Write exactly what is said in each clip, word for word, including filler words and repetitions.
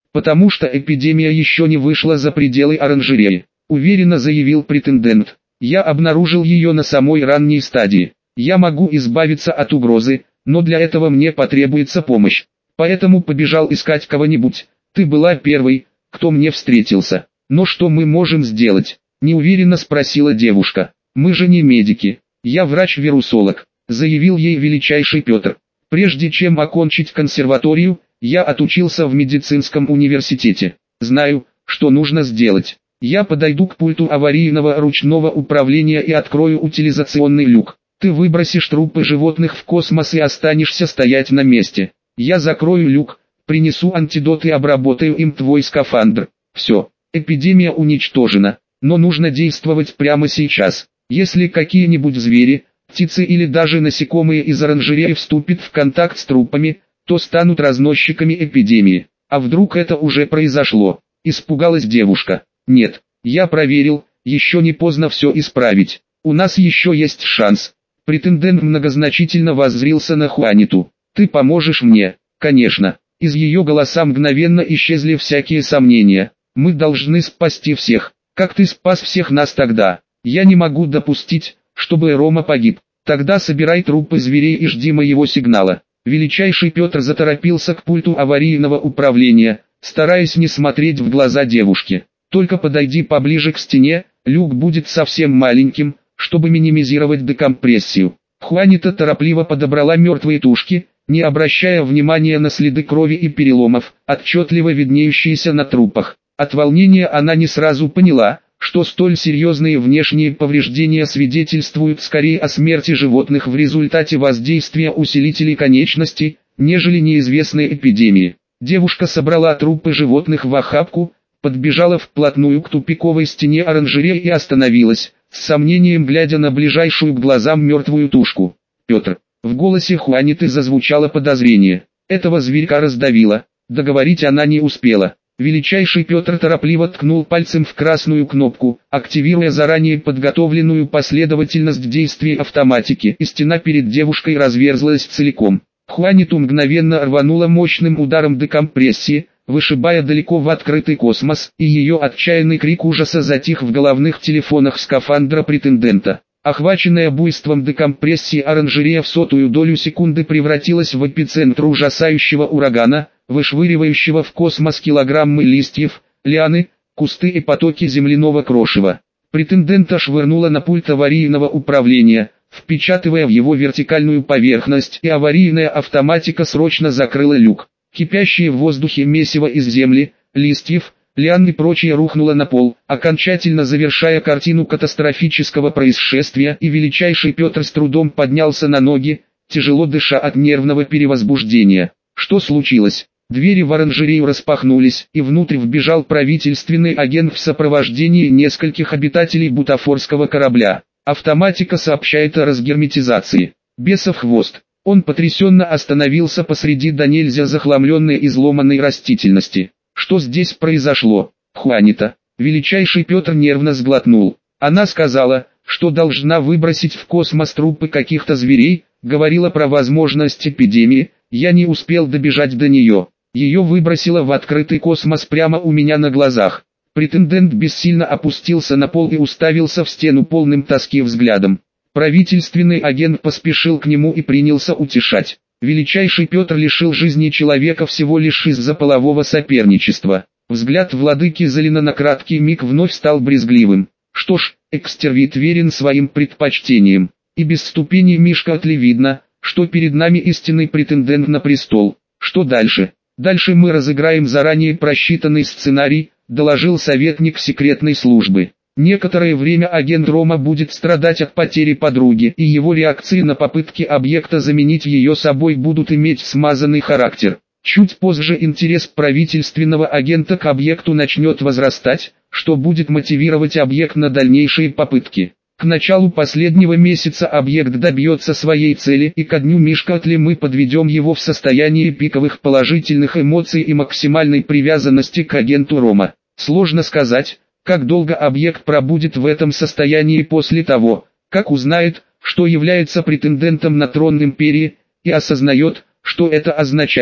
потому что эпидемия еще не вышла за пределы оранжереи, уверенно заявил претендент. Я обнаружил ее на самой ранней стадии. Я могу избавиться от угрозы, но для этого мне потребуется помощь. Поэтому побежал искать кого-нибудь. Ты была первой, кто мне встретился. Но что мы можем сделать? Неуверенно спросила девушка. Мы же не медики. Я врач-вирусолог, заявил ей величайший Петр. Прежде чем окончить консерваторию, я отучился в медицинском университете. Знаю, что нужно сделать. Я подойду к пульту аварийного ручного управления и открою утилизационный люк. Ты выбросишь трупы животных в космос и останешься стоять на месте. Я закрою люк, принесу антидот и обработаю им твой скафандр. Все, эпидемия уничтожена, но нужно действовать прямо сейчас. Если какие-нибудь звери, птицы или даже насекомые из оранжереи вступят в контакт с трупами, то станут разносчиками эпидемии. А вдруг это уже произошло? Испугалась девушка. Нет, я проверил, еще не поздно все исправить. У нас еще есть шанс. Претендент многозначительно воззрился на Хуаниту. Ты поможешь мне? Конечно. Из ее голоса мгновенно исчезли всякие сомнения. Мы должны спасти всех. Как ты спас всех нас тогда? Я не могу допустить, чтобы Рома погиб. Тогда собирай трупы зверей и жди моего сигнала. Величайший Петр заторопился к пульту аварийного управления, стараясь не смотреть в глаза девушки. Только подойди поближе к стене, люк будет совсем маленьким, чтобы минимизировать декомпрессию. Хуанита торопливо подобрала мертвые тушки, не обращая внимания на следы крови и переломов, отчетливо виднеющиеся на трупах. От волнения она не сразу поняла, что столь серьезные внешние повреждения свидетельствуют скорее о смерти животных в результате воздействия усилителей конечностей, нежели неизвестной эпидемии. Девушка собрала трупы животных в охапку, подбежала вплотную к тупиковой стене оранжереи и остановилась, с сомнением глядя на ближайшую к глазам мертвую тушку. «Петр». В голосе Хуаниты зазвучало подозрение. Этого зверька раздавило. Договорить она не успела. Величайший Петр торопливо ткнул пальцем в красную кнопку, активируя заранее подготовленную последовательность действий автоматики, и стена перед девушкой разверзлась целиком. Хуаниту мгновенно рванула мощным ударом декомпрессии, вышибая далеко в открытый космос, и ее отчаянный крик ужаса затих в головных телефонах скафандра претендента. Охваченная буйством декомпрессии оранжерея в сотую долю секунды превратилась в эпицентр ужасающего урагана, вышвыривающего в космос килограммы листьев, лианы, кусты и потоки земляного крошева. Претендента швырнула на пульт аварийного управления, впечатывая в его вертикальную поверхность, и аварийная автоматика срочно закрыла люк. Кипящее в воздухе месиво из земли, листьев, лиан и прочее рухнуло на пол, окончательно завершая картину катастрофического происшествия, и величайший Петр с трудом поднялся на ноги, тяжело дыша от нервного перевозбуждения. Что случилось? Двери в оранжерею распахнулись, и внутрь вбежал правительственный агент в сопровождении нескольких обитателей бутафорского корабля. Автоматика сообщает о разгерметизации. Бесов хвост. Он потрясенно остановился посреди до нельзя захламленной изломанной растительности. Что здесь произошло? Хуанита. Величайший Петр нервно сглотнул. Она сказала, что должна выбросить в космос трупы каких-то зверей, говорила про возможность эпидемии, я не успел добежать до нее. Ее выбросило в открытый космос прямо у меня на глазах. Претендент бессильно опустился на пол и уставился в стену полным тоски взглядом. Правительственный агент поспешил к нему и принялся утешать. Величайший Петр лишил жизни человека всего лишь из-за полового соперничества. Взгляд владыки Залина на краткий миг вновь стал брезгливым. Что ж, экстервит верен своим предпочтениям. И без ступеней Мишкатли видно, что перед нами истинный претендент на престол. Что дальше? Дальше мы разыграем заранее просчитанный сценарий, доложил советник секретной службы. Некоторое время агент Рома будет страдать от потери подруги, и его реакции на попытки объекта заменить ее собой будут иметь смазанный характер. Чуть позже интерес правительственного агента к объекту начнет возрастать, что будет мотивировать объект на дальнейшие попытки. К началу последнего месяца объект добьется своей цели, и ко дню Мишкатли мы подведем его в состоянии пиковых положительных эмоций и максимальной привязанности к агенту Рома. Сложно сказать, как долго объект пробудет в этом состоянии после того, как узнает, что является претендентом на трон империи, и осознает, что это означает.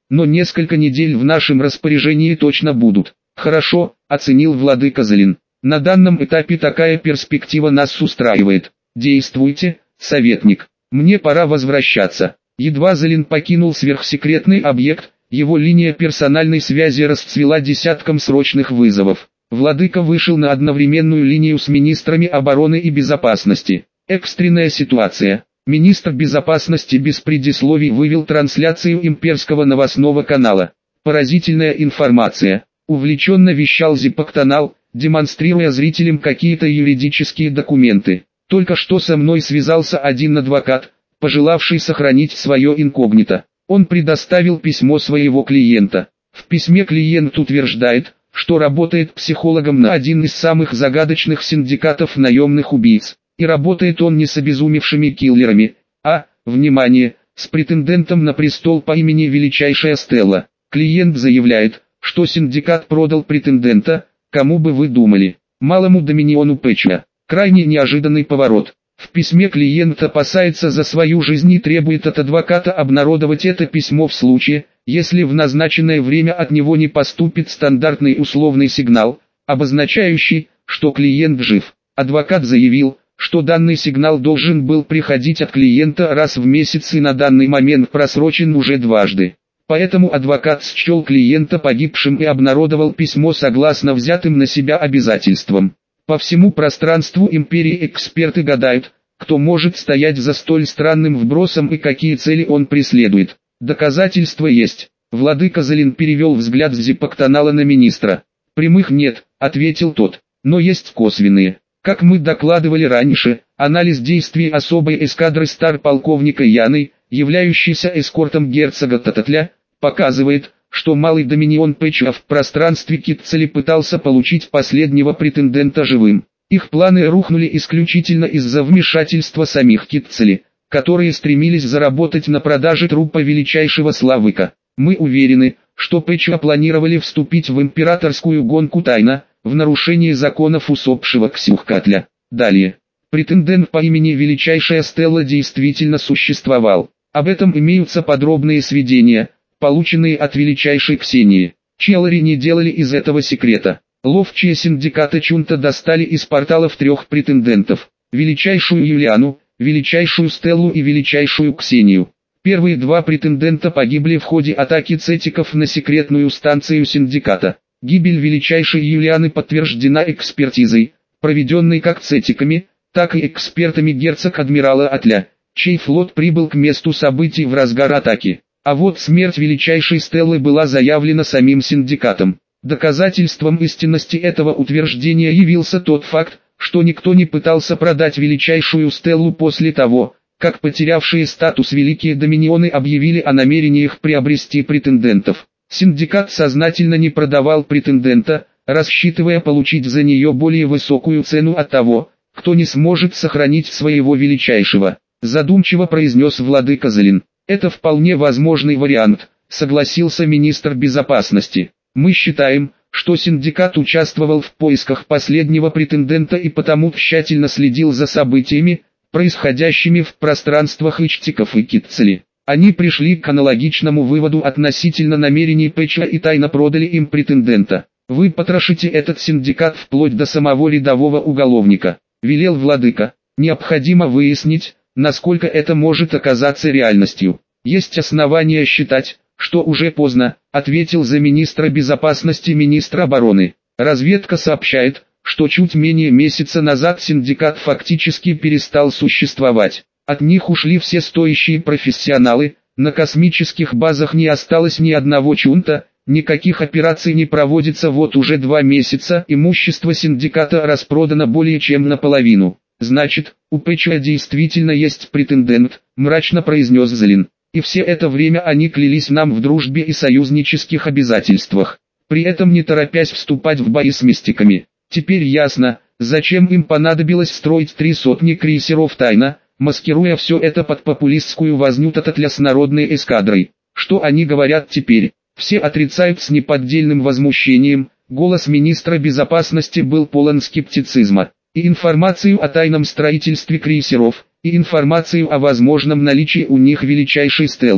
но несколько недель в нашем распоряжении точно будут. Хорошо, оценил владыка Залин. На данном этапе такая перспектива нас устраивает. Действуйте, советник. Мне пора возвращаться. Едва Залин покинул сверхсекретный объект, его линия персональной связи расцвела десятком срочных вызовов. Владыка вышел на одновременную линию с министрами обороны и безопасности. Экстренная ситуация. Министр безопасности без предисловий вывел трансляцию имперского новостного канала. Поразительная информация. Увлеченно вещал Зиппок-канал, демонстрируя зрителям какие-то юридические документы. Только что со мной связался один адвокат, пожелавший сохранить свое инкогнито. Он предоставил письмо своего клиента. В письме клиент утверждает, что работает психологом на один из самых загадочных синдикатов наемных убийц. И работает он не с обезумевшими киллерами, а, внимание, с претендентом на престол по имени Величайшая Стелла. Клиент заявляет, что синдикат продал претендента, кому бы вы думали, малому доминиону Пэча. Крайне неожиданный поворот. В письме клиент опасается за свою жизнь и требует от адвоката обнародовать это письмо в случае, если в назначенное время от него не поступит стандартный условный сигнал, обозначающий, что клиент жив. Адвокат заявил, что данный сигнал должен был приходить от клиента раз в месяц и на данный момент просрочен уже дважды. Поэтому адвокат счел клиента погибшим и обнародовал письмо согласно взятым на себя обязательствам. По всему пространству империи эксперты гадают, кто может стоять за столь странным вбросом и какие цели он преследует. Доказательства есть. Владыка Залин перевел взгляд с Зиппок-канала на министра. «Прямых нет», — ответил тот, — «но есть косвенные. Как мы докладывали раньше, анализ действий особой эскадры стар-полковника Яны, являющейся эскортом герцога Тататля, показывает, что малый доминион Пэча в пространстве Китцели пытался получить последнего претендента живым. Их планы рухнули исключительно из-за вмешательства самих Китцели, которые стремились заработать на продаже трупа величайшего Славыка. Мы уверены, что Пэча планировали вступить в императорскую гонку тайно, в нарушении законов усопшего Ксюхкатля. Далее. Претендент по имени Величайшая Стелла действительно существовал. Об этом имеются подробные сведения, полученные от Величайшей Ксении. Челлари не делали из этого секрета. Ловчие синдиката Чунта достали из порталов трех претендентов. Величайшую Юлиану, Величайшую Стеллу и Величайшую Ксению. Первые два претендента погибли в ходе атаки цетиков на секретную станцию синдиката. Гибель Величайшей Юлианы подтверждена экспертизой, проведенной как цетиками, так и экспертами герцог-адмирала Атля, чей флот прибыл к месту событий в разгар атаки. А вот смерть Величайшей Стеллы была заявлена самим синдикатом. Доказательством истинности этого утверждения явился тот факт, что никто не пытался продать Величайшую Стеллу после того, как потерявшие статус Великие Доминионы объявили о намерениях приобрести претендентов. Синдикат сознательно не продавал претендента, рассчитывая получить за нее более высокую цену от того, кто не сможет сохранить своего величайшего. Задумчиво произнес владыка Залин. Это вполне возможный вариант, согласился министр безопасности. Мы считаем, что синдикат участвовал в поисках последнего претендента и потому тщательно следил за событиями, происходящими в пространствах Ичтиков и Китцели. Они пришли к аналогичному выводу относительно намерений Пэча и тайно продали им претендента. Вы потрошите этот синдикат вплоть до самого рядового уголовника, велел владыка. Необходимо выяснить, насколько это может оказаться реальностью. Есть основания считать, что уже поздно, ответил замминистра безопасности министр обороны. Разведка сообщает, что чуть менее месяца назад синдикат фактически перестал существовать. От них ушли все стоящие профессионалы, на космических базах не осталось ни одного чунта, никаких операций не проводится вот уже два месяца, имущество синдиката распродано более чем наполовину. Значит, у Пэча действительно есть претендент, мрачно произнес Залин. И все это время они клялись нам в дружбе и союзнических обязательствах, при этом не торопясь вступать в бои с мистиками. Теперь ясно, зачем им понадобилось строить три сотни крейсеров тайно, маскируя все это под популистскую возню Тататля с народной эскадрой. Что они говорят теперь? Все отрицают с неподдельным возмущением. Голос министра безопасности был полон скептицизма. И информацию о тайном строительстве крейсеров, и информацию о возможном наличии у них величайшей Стеллы.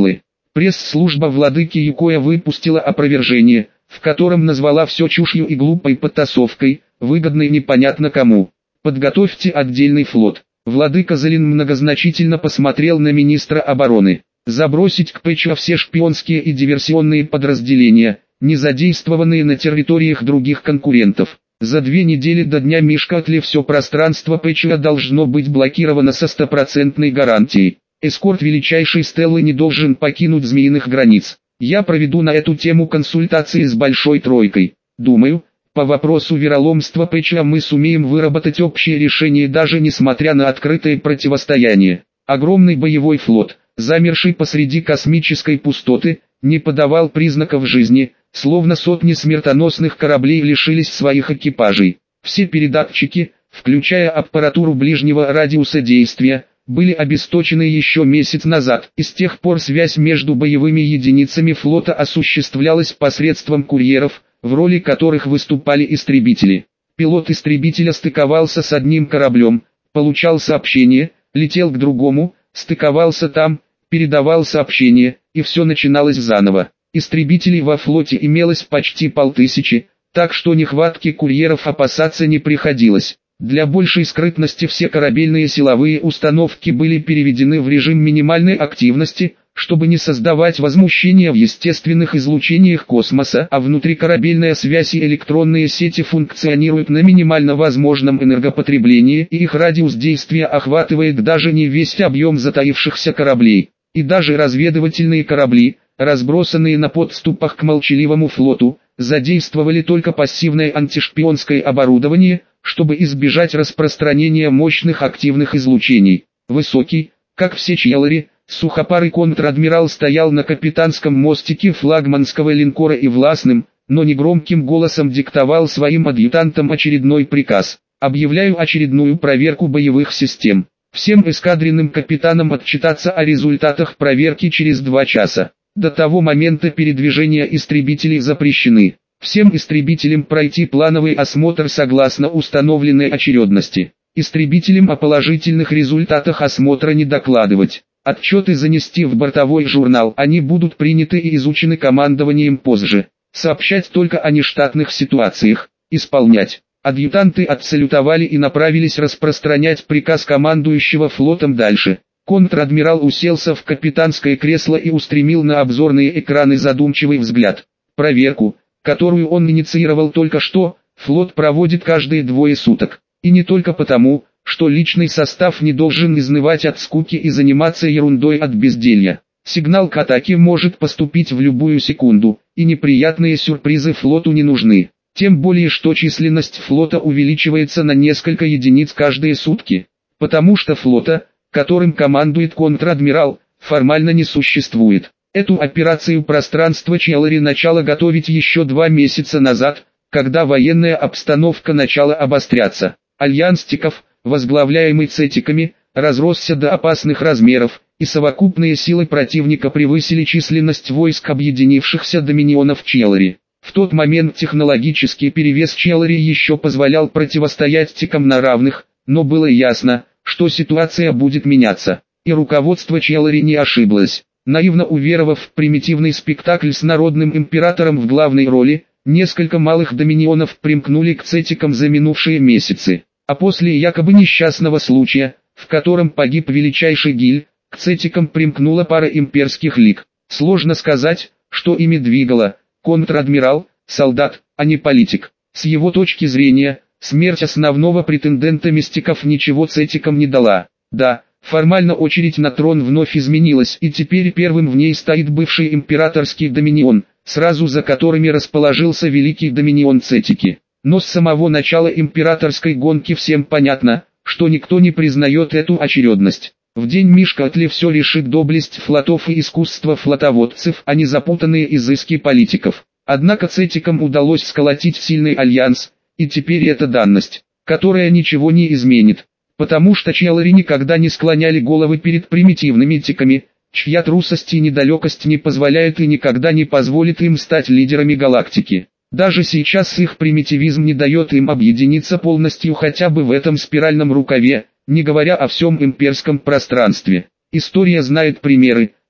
Пресс-служба владыки Юкоя выпустила опровержение, в котором назвала все чушью и глупой подтасовкой, выгодной непонятно кому. Подготовьте отдельный флот. Владыка Залин многозначительно посмотрел на министра обороны. Забросить к Пэчуа все шпионские и диверсионные подразделения, не задействованные на территориях других конкурентов. За две недели до дня Мишкатли все пространство Пэчуа должно быть блокировано со стопроцентной гарантией. Эскорт величайшей Стеллы не должен покинуть змеиных границ. Я проведу на эту тему консультации с Большой Тройкой. Думаю, по вопросу вероломства Пэчуа мы сумеем выработать общее решение даже несмотря на открытое противостояние. Огромный боевой флот, замерший посреди космической пустоты, не подавал признаков жизни, словно сотни смертоносных кораблей лишились своих экипажей. Все передатчики, включая аппаратуру ближнего радиуса действия, были обесточены еще месяц назад, и с тех пор связь между боевыми единицами флота осуществлялась посредством курьеров, в роли которых выступали истребители. Пилот истребителя стыковался с одним кораблем, получал сообщение, летел к другому, стыковался там, передавал сообщение, и все начиналось заново. Истребителей во флоте имелось почти полтысячи, так что нехватки курьеров опасаться не приходилось. Для большей скрытности все корабельные силовые установки были переведены в режим минимальной активности, чтобы не создавать возмущения в естественных излучениях космоса, а внутрикорабельная связь и электронные сети функционируют на минимально возможном энергопотреблении, и их радиус действия охватывает даже не весь объем затаившихся кораблей. И даже разведывательные корабли, разбросанные на подступах к молчаливому флоту, задействовали только пассивное антишпионское оборудование, чтобы избежать распространения мощных активных излучений. Высокий, как все Челлари, сухопарый контр-адмирал стоял на капитанском мостике флагманского линкора и властным, но негромким голосом диктовал своим адъютантам очередной приказ. Объявляю очередную проверку боевых систем. Всем эскадренным капитанам отчитаться о результатах проверки через два часа. До того момента передвижения истребителей запрещены. Всем истребителям пройти плановый осмотр согласно установленной очередности. Истребителям о положительных результатах осмотра не докладывать. Отчеты занести в бортовой журнал, они будут приняты и изучены командованием позже. Сообщать только о нештатных ситуациях. Исполнять. Адъютанты отсалютовали и направились распространять приказ командующего флотом дальше. Контр-адмирал уселся в капитанское кресло и устремил на обзорные экраны задумчивый взгляд. Проверку, которую он инициировал только что, флот проводит каждые двое суток. И не только потому, что личный состав не должен изнывать от скуки и заниматься ерундой от безделья. Сигнал к атаке может поступить в любую секунду, и неприятные сюрпризы флоту не нужны. Тем более что численность флота увеличивается на несколько единиц каждые сутки. Потому что флота, которым командует контр-адмирал, формально не существует. Эту операцию пространства Челлари начало готовить еще два месяца назад, когда военная обстановка начала обостряться. Альянс Тиков, возглавляемый Цетиками, разросся до опасных размеров, и совокупные силы противника превысили численность войск объединившихся доминионов Челлари. В тот момент технологический перевес Челлари еще позволял противостоять Тикам на равных, но было ясно, что ситуация будет меняться. И руководство Челлари не ошиблось. Наивно уверовав в примитивный спектакль с народным императором в главной роли, несколько малых доминионов примкнули к Цетикам за минувшие месяцы. А после якобы несчастного случая, в котором погиб величайший Гиль, к Цетикам примкнула пара имперских лиг. Сложно сказать, что ими двигало. Контр-адмирал, солдат, а не политик. С его точки зрения, смерть основного претендента Мистиков ничего Цетикам не дала. Да, формально очередь на трон вновь изменилась, и теперь первым в ней стоит бывший императорский доминион, сразу за которыми расположился великий доминион Цетики. Но с самого начала императорской гонки всем понятно, что никто не признает эту очередность. В день Мишкатли все решит доблесть флотов и искусство флотоводцев, а не запутанные изыски политиков. Однако Цетикам удалось сколотить сильный альянс, и теперь это данность, которая ничего не изменит. Потому что Челлари никогда не склоняли головы перед примитивными тиками, чья трусость и недалекость не позволяют и никогда не позволит им стать лидерами галактики. Даже сейчас их примитивизм не дает им объединиться полностью хотя бы в этом спиральном рукаве, не говоря о всем имперском пространстве. История знает примеры,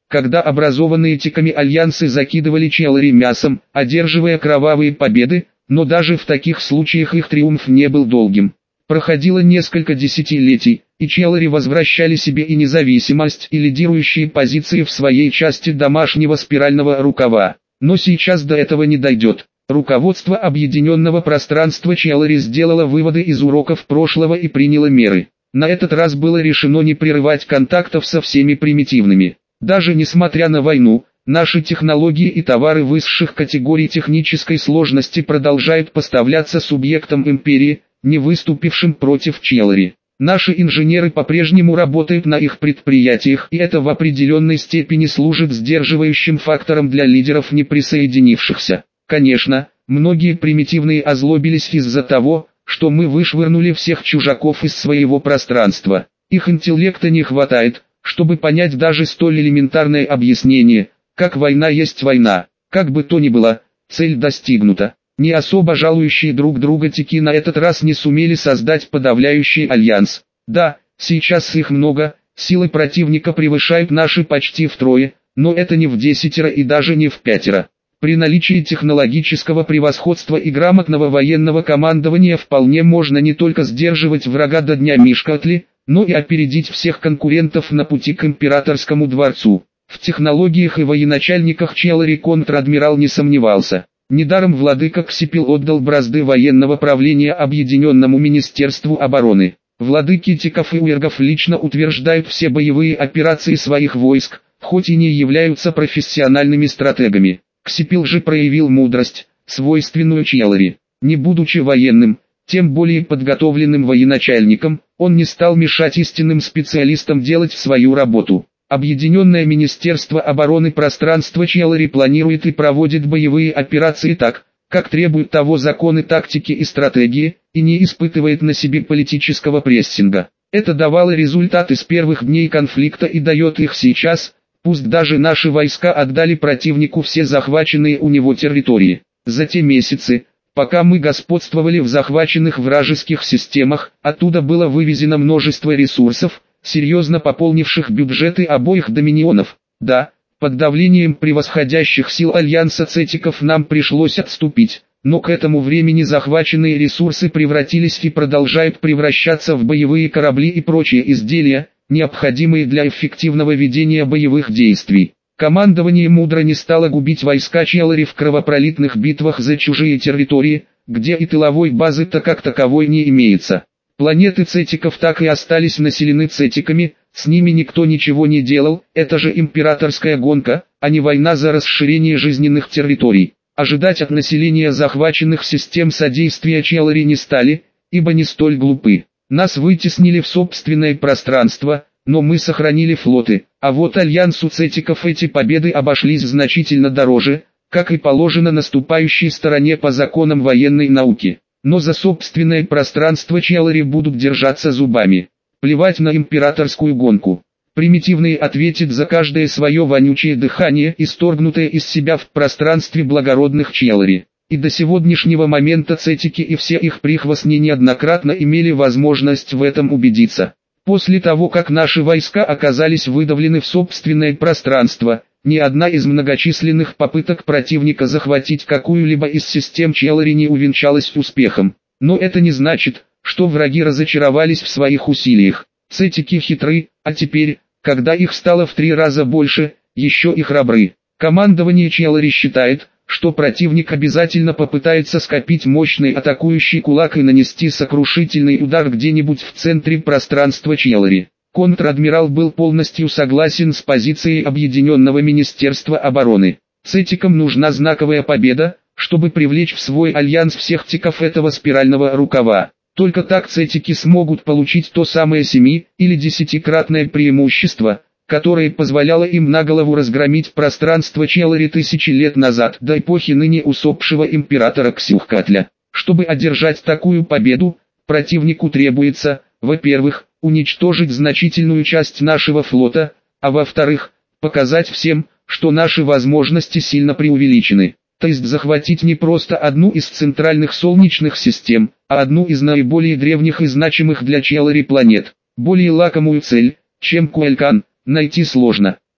когда образованные тиками альянсы закидывали Челлари мясом, одерживая кровавые победы, но даже в таких случаях их триумф не был долгим. Проходило несколько десятилетий, и Челлари возвращали себе и независимость, и лидирующие позиции в своей части домашнего спирального рукава. Но сейчас до этого не дойдет. Руководство объединенного пространства Челлари сделало выводы из уроков прошлого и приняло меры. На этот раз было решено не прерывать контактов со всеми примитивными. Даже несмотря на войну, наши технологии и товары высших категорий технической сложности продолжают поставляться субъектам империи, не выступившим против Челлари. Наши инженеры по-прежнему работают на их предприятиях, и это в определенной степени служит сдерживающим фактором для лидеров не присоединившихся. Конечно, многие примитивные озлобились из-за того, что мы вышвырнули всех чужаков из своего пространства. Их интеллекта не хватает, чтобы понять даже столь элементарное объяснение, как война есть война. Как бы то ни было, цель достигнута. Не особо жалующие друг друга тики на этот раз не сумели создать подавляющий альянс. Да, сейчас их много, силы противника превышают наши почти втрое, но это не в десятеро и даже не в пятеро. При наличии технологического превосходства и грамотного военного командования вполне можно не только сдерживать врага до дня Мишкатли, но и опередить всех конкурентов на пути к императорскому дворцу. В технологиях и военачальниках Челлари контр-адмирал не сомневался. Недаром владыка Ксипил отдал бразды военного правления Объединенному Министерству обороны. Владыки Тиков и Уергов лично утверждают все боевые операции своих войск, хоть и не являются профессиональными стратегами. Ксипил же проявил мудрость, свойственную Челлари. Не будучи военным, тем более подготовленным военачальником, он не стал мешать истинным специалистам делать свою работу. Объединенное Министерство обороны пространства Челлари планирует и проводит боевые операции так, как требуют того законы тактики и стратегии, и не испытывает на себе политического прессинга. Это давало результаты с первых дней конфликта и дает их сейчас, пусть даже наши войска отдали противнику все захваченные у него территории. За те месяцы, пока мы господствовали в захваченных вражеских системах, оттуда было вывезено множество ресурсов, серьезно пополнивших бюджеты обоих доминионов. Да, под давлением превосходящих сил Альянса Цетиков нам пришлось отступить, но к этому времени захваченные ресурсы превратились и продолжают превращаться в боевые корабли и прочие изделия, необходимые для эффективного ведения боевых действий. Командование мудро не стало губить войска Челлари в кровопролитных битвах за чужие территории, где и тыловой базы-то как таковой не имеется. Планеты Цетиков так и остались населены Цетиками, с ними никто ничего не делал, это же императорская гонка, а не война за расширение жизненных территорий. Ожидать от населения захваченных систем содействия Челлари не стали, ибо не столь глупы. Нас вытеснили в собственное пространство, но мы сохранили флоты, а вот Альянсу Цетиков эти победы обошлись значительно дороже, как и положено наступающей стороне по законам военной науки. Но за собственное пространство Челлари будут держаться зубами. Плевать на императорскую гонку. Примитивные ответят за каждое свое вонючее дыхание, исторгнутое из себя в пространстве благородных Челлари. И до сегодняшнего момента Цетики и все их прихвостни неоднократно имели возможность в этом убедиться. После того, как наши войска оказались выдавлены в собственное пространство, ни одна из многочисленных попыток противника захватить какую-либо из систем Челлари не увенчалась успехом. Но это не значит, что враги разочаровались в своих усилиях. Цетики хитры, а теперь, когда их стало в три раза больше, еще и храбры. Командование Челлари считает, что противник обязательно попытается скопить мощный атакующий кулак и нанести сокрушительный удар где-нибудь в центре пространства Челлари. Контр-адмирал был полностью согласен с позицией Объединенного Министерства обороны. Цетикам нужна знаковая победа, чтобы привлечь в свой альянс всех тиков этого спирального рукава. Только так Цетики смогут получить то самое семи- или десятикратное преимущество, которое позволяло им на голову разгромить пространство Челлари тысячи лет назад, до эпохи ныне усопшего императора Ксюхкатля. Чтобы одержать такую победу, противнику требуется, во-первых, уничтожить значительную часть нашего флота, а во-вторых, показать всем, что наши возможности сильно преувеличены. То есть захватить не просто одну из центральных солнечных систем, а одну из наиболее древних и значимых для Челлари планет. Более лакомую цель, чем Куэлькан, найти сложно.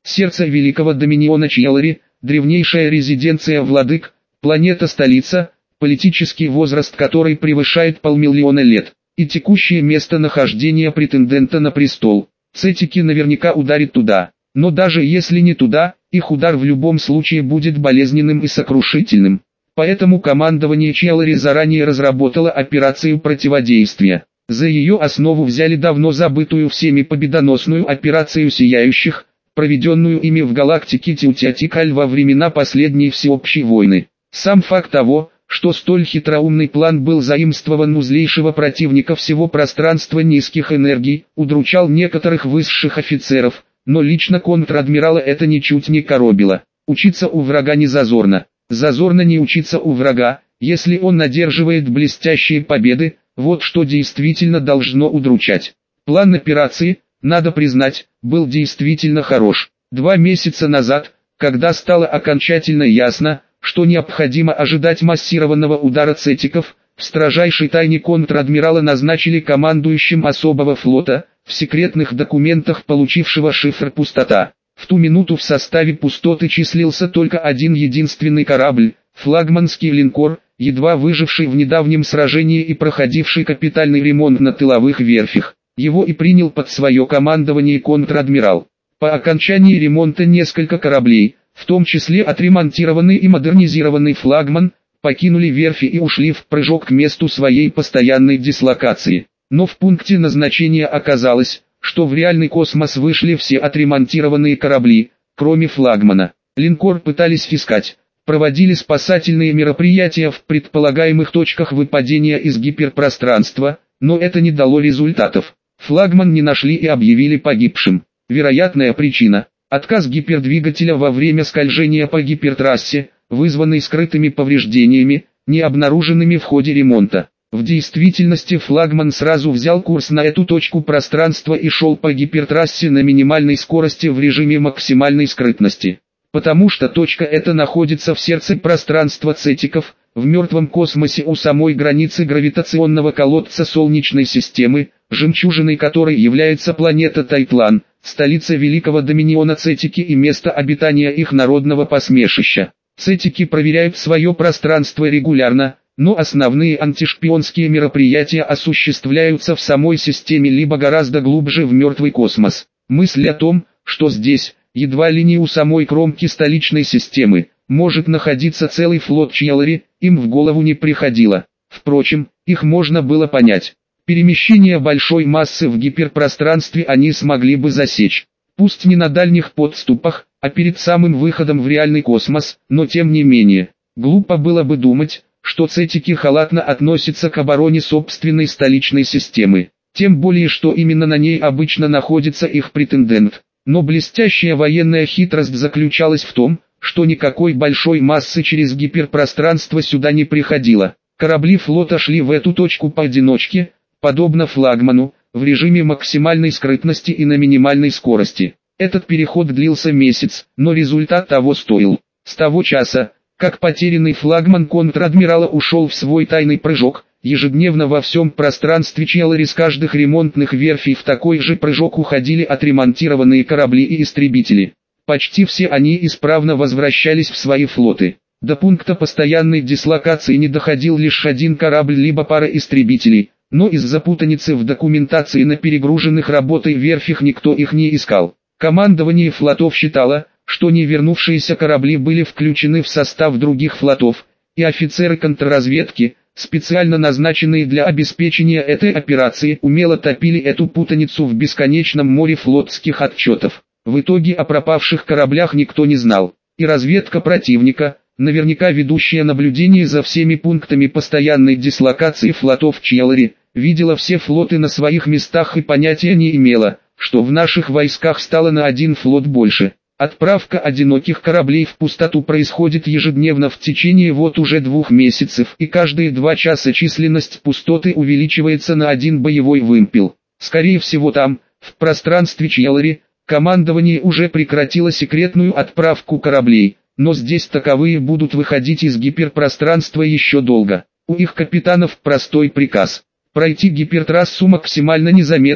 Сердце великого доминиона Чьялари, древнейшая резиденция владык, планета-столица, политический возраст которой превышает полмиллиона лет, и текущее местонахождение претендента на престол. Цетики наверняка ударит туда, но даже если не туда, их удар в любом случае будет болезненным и сокрушительным. Поэтому командование Чьялари заранее разработало операцию противодействия. За ее основу взяли давно забытую всеми победоносную операцию Сияющих, проведенную ими в галактике Тиутиатикаль во времена последней всеобщей войны. Сам факт того, что столь хитроумный план был заимствован у злейшего противника всего пространства низких энергий, удручал некоторых высших офицеров, но лично контр-адмирала это ничуть не коробило. Учиться у врага не зазорно. Зазорно не учиться у врага, если он одерживает блестящие победы, вот что действительно должно удручать. План операции, надо признать, был действительно хорош. Два месяца назад, когда стало окончательно ясно, что необходимо ожидать массированного удара цетиков, в строжайшей тайне контр-адмирала назначили командующим особого флота, в секретных документах получившего шифр «Пустота». В ту минуту в составе «Пустоты» числился только один единственный корабль, флагманский линкор, едва выживший в недавнем сражении и проходивший капитальный ремонт на тыловых верфях. Его и принял под свое командование контр-адмирал. По окончании ремонта несколько кораблей, в том числе отремонтированный и модернизированный флагман, покинули верфи и ушли в прыжок к месту своей постоянной дислокации. Но в пункте назначения оказалось, что в реальный космос вышли все отремонтированные корабли, кроме флагмана. Линкор пытались искать, проводили спасательные мероприятия в предполагаемых точках выпадения из гиперпространства, но это не дало результатов. Флагман не нашли и объявили погибшим. Вероятная причина – отказ гипердвигателя во время скольжения по гипертрассе, вызванный скрытыми повреждениями, не обнаруженными в ходе ремонта. В действительности флагман сразу взял курс на эту точку пространства и шел по гипертрассе на минимальной скорости в режиме максимальной скрытности. Потому что точка эта находится в сердце пространства цетиков, в мертвом космосе у самой границы гравитационного колодца Солнечной системы, жемчужиной которой является планета Тайтлан, столица великого доминиона Цетики и место обитания их народного посмешища. Цетики проверяют свое пространство регулярно, но основные антишпионские мероприятия осуществляются в самой системе либо гораздо глубже в мертвый космос. Мысль о том, что здесь, едва ли не у самой кромки столичной системы, может находиться целый флот Чьялари, им в голову не приходило. Впрочем, их можно было понять. Перемещение большой массы в гиперпространстве они смогли бы засечь. Пусть не на дальних подступах, а перед самым выходом в реальный космос, но тем не менее. Глупо было бы думать, что цетики халатно относятся к обороне собственной столичной системы. Тем более, что именно на ней обычно находится их претендент. Но блестящая военная хитрость заключалась в том, что никакой большой массы через гиперпространство сюда не приходило. Корабли флота шли в эту точку поодиночке, подобно флагману, в режиме максимальной скрытности и на минимальной скорости. Этот переход длился месяц, но результат того стоил. С того часа, как потерянный флагман контр-адмирала ушел в свой тайный прыжок, ежедневно во всем пространстве Чьялари с каждых ремонтных верфей в такой же прыжок уходили отремонтированные корабли и истребители. Почти все они исправно возвращались в свои флоты. До пункта постоянной дислокации не доходил лишь один корабль либо пара истребителей, но из-за путаницы в документации на перегруженных работой верфях никто их не искал. Командование флотов считало, что не вернувшиеся корабли были включены в состав других флотов, и офицеры контрразведки, специально назначенные для обеспечения этой операции, умело топили эту путаницу в бесконечном море флотских отчетов. В итоге о пропавших кораблях никто не знал, и разведка противника, наверняка ведущая наблюдение за всеми пунктами постоянной дислокации флотов Чьялари, видела все флоты на своих местах и понятия не имела, что в наших войсках стало на один флот больше. Отправка одиноких кораблей в пустоту происходит ежедневно в течение вот уже двух месяцев, и каждые два часа численность пустоты увеличивается на один боевой вымпел. Скорее всего там, в пространстве Чьялари, командование уже прекратило секретную отправку кораблей, но здесь таковые будут выходить из гиперпространства еще долго. У их капитанов простой приказ – пройти гипертрассу максимально незаметно,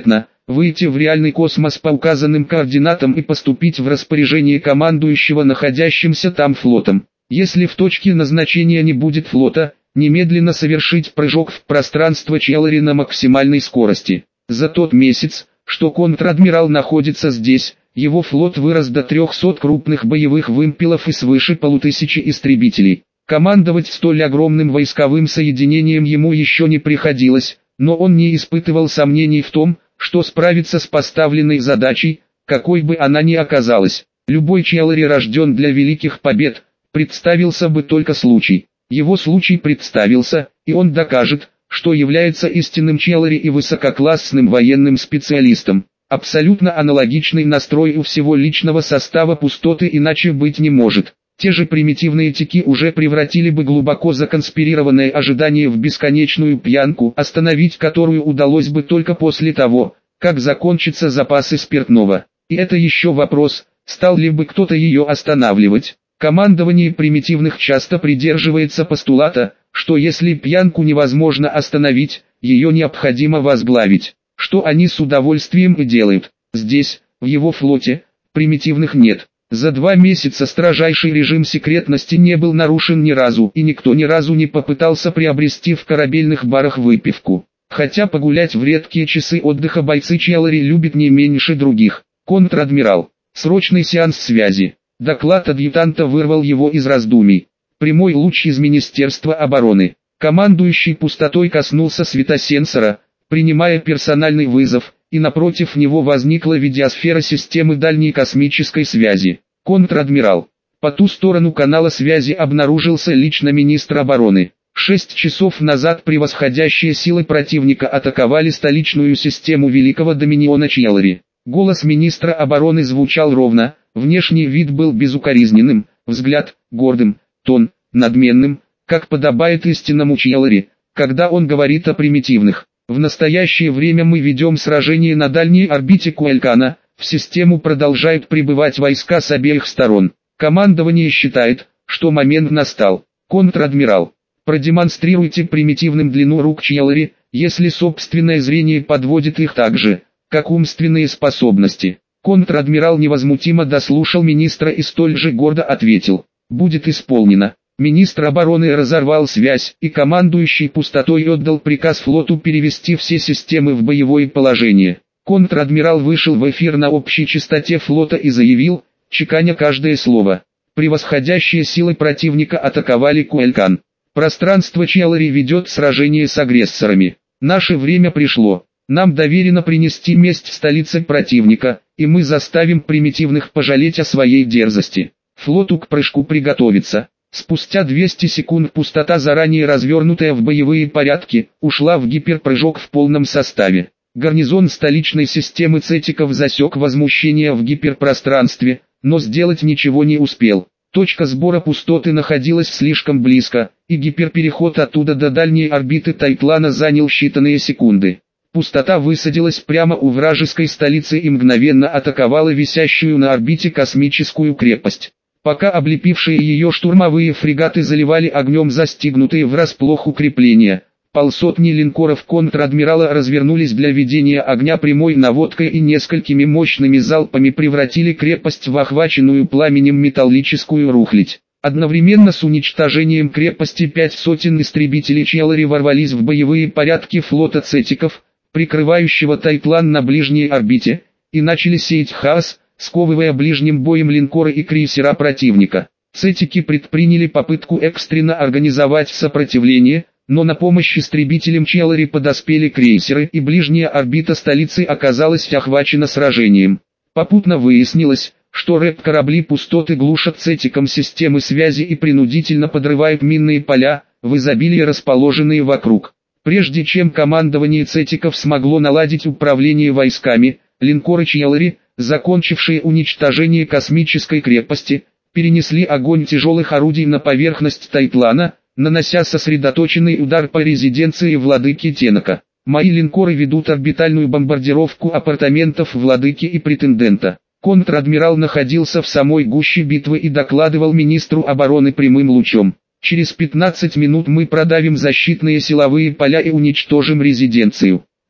выйти в реальный космос по указанным координатам и поступить в распоряжение командующего находящимся там флотом. Если в точке назначения не будет флота, немедленно совершить прыжок в пространство Чьялари на максимальной скорости. За тот месяц, что контр-адмирал находится здесь, его флот вырос до трехсот крупных боевых вымпелов и свыше полутысячи истребителей. Командовать столь огромным войсковым соединением ему еще не приходилось, но он не испытывал сомнений в том, что справится с поставленной задачей, какой бы она ни оказалась. Любой Чьялари рожден для великих побед, представился бы только случай. Его случай представился, и он докажет, что является истинным Чьялари и высококлассным военным специалистом. Абсолютно аналогичный настрой у всего личного состава пустоты иначе быть не может. Те же примитивные тики уже превратили бы глубоко законспирированное ожидание в бесконечную пьянку, остановить которую удалось бы только после того, как закончатся запасы спиртного. И это еще вопрос, стал ли бы кто-то ее останавливать. Командование примитивных часто придерживается постулата, что если пьянку невозможно остановить, ее необходимо возглавить, что они с удовольствием и делают. Здесь, в его флоте, примитивных нет. За два месяца строжайший режим секретности не был нарушен ни разу, и никто ни разу не попытался приобрести в корабельных барах выпивку. Хотя погулять в редкие часы отдыха бойцы Чьялари любят не меньше других. Контр-адмирал. Срочный сеанс связи. Доклад адъютанта вырвал его из раздумий. Прямой луч из Министерства обороны. Командующий пустотой коснулся светосенсора, принимая персональный вызов, и напротив него возникла видеосфера системы дальней космической связи. Контр-адмирал. По ту сторону канала связи обнаружился лично министр обороны. Шесть часов назад превосходящие силы противника атаковали столичную систему Великого Доминиона Чьялари. Голос министра обороны звучал ровно, внешний вид был безукоризненным, взгляд гордым, тон надменным, как подобает истинному Чьялари, когда он говорит о примитивных. В настоящее время мы ведем сражение на дальней орбите Куэлькана, в систему продолжают прибывать войска с обеих сторон. Командование считает, что момент настал. Контр-адмирал, продемонстрируйте примитивным длину рук Чьялари, если собственное зрение подводит их так же, как умственные способности. Контр-адмирал невозмутимо дослушал министра и столь же гордо ответил: «Будет исполнено». Министр обороны разорвал связь, и командующий пустотой отдал приказ флоту перевести все системы в боевое положение. Контр-адмирал вышел в эфир на общей частоте флота и заявил, чеканя каждое слово: превосходящие силы противника атаковали Куэлькан. Пространство Чьялари ведет сражение с агрессорами. Наше время пришло. Нам доверено принести месть столице противника, и мы заставим примитивных пожалеть о своей дерзости. Флоту к прыжку приготовиться. Спустя двести секунд пустота, заранее развернутая в боевые порядки, ушла в гиперпрыжок в полном составе. Гарнизон столичной системы цетиков засек возмущение в гиперпространстве, но сделать ничего не успел. Точка сбора пустоты находилась слишком близко, и гиперпереход оттуда до дальней орбиты Тайтлана занял считанные секунды. Пустота высадилась прямо у вражеской столицы и мгновенно атаковала висящую на орбите космическую крепость. Пока облепившие ее штурмовые фрегаты заливали огнем застигнутые врасплох укрепления, полсотни линкоров контр-адмирала развернулись для ведения огня прямой наводкой и несколькими мощными залпами превратили крепость в охваченную пламенем металлическую рухлядь. Одновременно с уничтожением крепости пять сотен истребителей Чьялари ворвались в боевые порядки флота цетиков, прикрывающего Тайтлан на ближней орбите, и начали сеять хаос, сковывая ближним боем линкоры и крейсера противника. Цетики предприняли попытку экстренно организовать сопротивление, но на помощь истребителям Чьялари подоспели крейсеры, и ближняя орбита столицы оказалась охвачена сражением. Попутно выяснилось, что рэп-корабли пустоты глушат цетикам системы связи и принудительно подрывают минные поля, в изобилии расположенные вокруг. Прежде чем командование цетиков смогло наладить управление войсками, линкоры Чьялари, закончившие уничтожение космической крепости, перенесли огонь тяжелых орудий на поверхность Тайтлана, нанося сосредоточенный удар по резиденции владыки Тенока. Мои линкоры ведут орбитальную бомбардировку апартаментов владыки и претендента. Контр-адмирал находился в самой гуще битвы и докладывал министру обороны прямым лучом: через пятнадцать минут мы продавим защитные силовые поля и уничтожим резиденцию.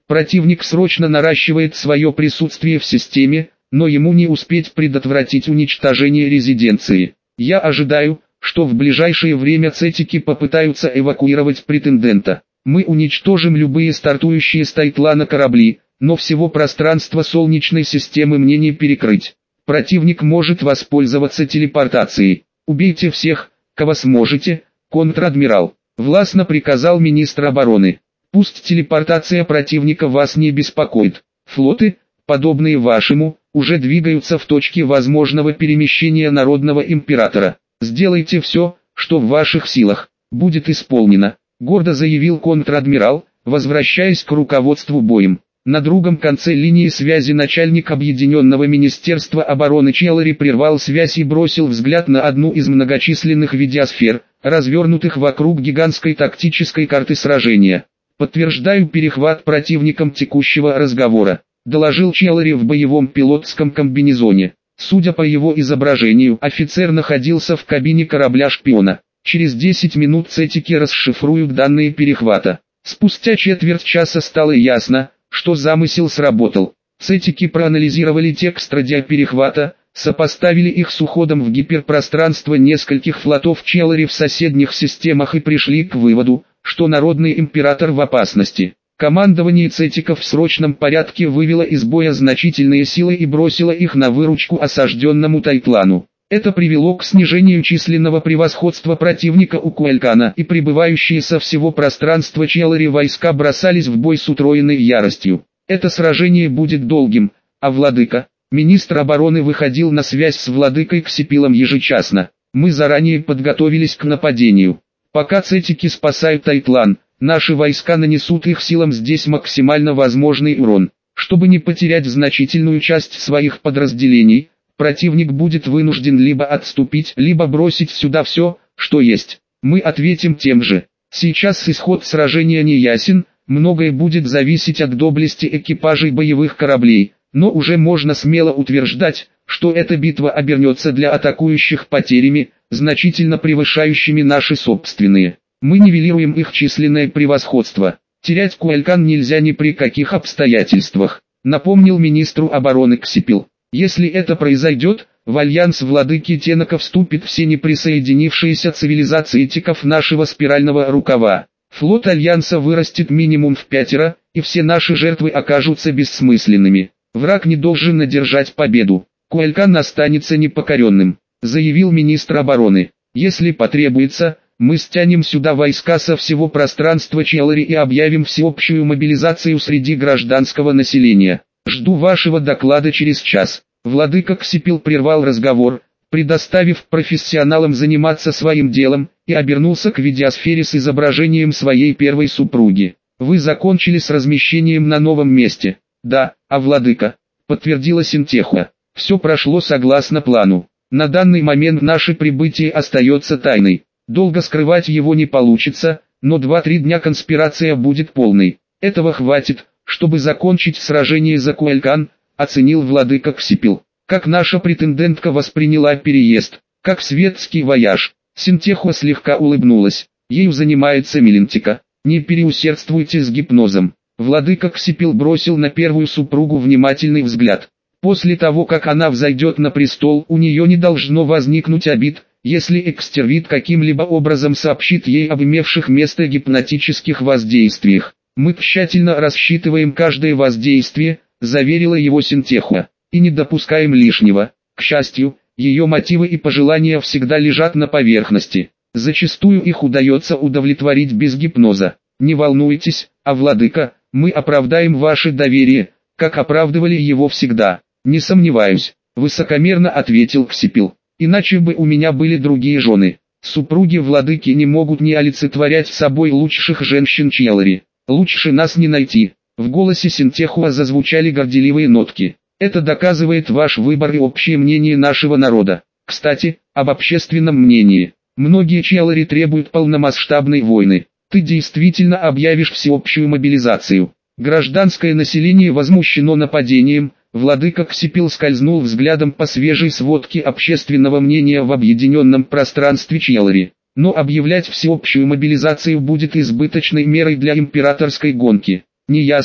Противник срочно наращивает свое присутствие в системе, но ему не успеть предотвратить уничтожение резиденции. Я ожидаю, что в ближайшее время цетики попытаются эвакуировать претендента. Мы уничтожим любые стартующие с Тайтлана корабли, но всего пространства Солнечной системы мне не перекрыть. Противник может воспользоваться телепортацией. Убейте всех, кого сможете, контр-адмирал. Властно приказал министр обороны. Пусть телепортация противника вас не беспокоит. Флоты, подобные вашему, уже двигаются в точке возможного перемещения Народного Императора. Сделайте все, что в ваших силах. Будет исполнено, гордо заявил контр-адмирал, возвращаясь к руководству боем. На другом конце линии связи начальник Объединенного Министерства обороны Челлари прервал связь и бросил взгляд на одну из многочисленных видеосфер, развернутых вокруг гигантской тактической карты сражения. «Подтверждаю перехват противником текущего разговора», — доложил Челлари в боевом пилотском комбинезоне. Судя по его изображению, офицер находился в кабине корабля-шпиона. Через десять минут цетики расшифруют данные перехвата. Спустя четверть часа стало ясно, что замысел сработал. Цетики проанализировали текст радиоперехвата, сопоставили их с уходом в гиперпространство нескольких флотов Челлари в соседних системах и пришли к выводу, что Народный Император в опасности. Командование цетиков в срочном порядке вывело из боя значительные силы и бросило их на выручку осажденному Тайтлану. Это привело к снижению численного превосходства противника у Куэлькана, и прибывающие со всего пространства Челлари войска бросались в бой с утроенной яростью. Это сражение будет долгим, а владыка, министр обороны выходил на связь с владыкой Ксипилом ежечасно. Мы заранее подготовились к нападению. Пока цетики спасают Тайтлан, наши войска нанесут их силам здесь максимально возможный урон. Чтобы не потерять значительную часть своих подразделений, противник будет вынужден либо отступить, либо бросить сюда все, что есть. Мы ответим тем же. Сейчас исход сражения не ясен, многое будет зависеть от доблести экипажей боевых кораблей, но уже можно смело утверждать, что эта битва обернется для атакующих потерями, значительно превышающими наши собственные. Мы нивелируем их численное превосходство. Терять Куэлькан нельзя ни при каких обстоятельствах, напомнил министру обороны Ксипил. Если это произойдет, в альянс владыки Тенака вступит все неприсоединившиеся цивилизации тиков нашего спирального рукава. Флот альянса вырастет минимум в пятеро, и все наши жертвы окажутся бессмысленными. Враг не должен одержать победу. Куэлькан останется непокоренным, заявил министр обороны. Если потребуется, мы стянем сюда войска со всего пространства Челлари и объявим всеобщую мобилизацию среди гражданского населения. Жду вашего доклада через час. Владыка Ксипил прервал разговор, предоставив профессионалам заниматься своим делом, и обернулся к видеосфере с изображением своей первой супруги. Вы закончили с размещением на новом месте? Да, а владыка? Подтвердила Синтехуа. Все прошло согласно плану. На данный момент наше прибытие остается тайной. Долго скрывать его не получится, но два-три дня конспирация будет полной. Этого хватит, чтобы закончить сражение за Куэлькан, оценил владыка Ксипил. Как наша претендентка восприняла переезд, как светский вояж. Синтехуа слегка улыбнулась. Ею занимается Милентика. Не переусердствуйте с гипнозом. Владыка Ксипил бросил на первую супругу внимательный взгляд. После того, как она взойдет на престол, у нее не должно возникнуть обид, если экстервит каким-либо образом сообщит ей об имевших место гипнотических воздействиях. Мы тщательно рассчитываем каждое воздействие, заверила его Синтехуа, и не допускаем лишнего. К счастью, ее мотивы и пожелания всегда лежат на поверхности. Зачастую их удается удовлетворить без гипноза. Не волнуйтесь, а владыка, мы оправдаем ваше доверие, как оправдывали его всегда. Не сомневаюсь, высокомерно ответил Ксипил. Иначе бы у меня были другие жены. Супруги владыки не могут не олицетворять собой лучших женщин Челлари. Лучше нас не найти. В голосе Синтехуа зазвучали горделивые нотки. Это доказывает ваш выбор и общее мнение нашего народа. Кстати, об общественном мнении. Многие Челлари требуют полномасштабной войны. Ты действительно объявишь всеобщую мобилизацию. Гражданское население возмущено нападением. Владыка Ксипил скользнул взглядом по свежей сводке общественного мнения в объединенном пространстве Челлари. Но объявлять всеобщую мобилизацию будет избыточной мерой для императорской гонки. Неясно,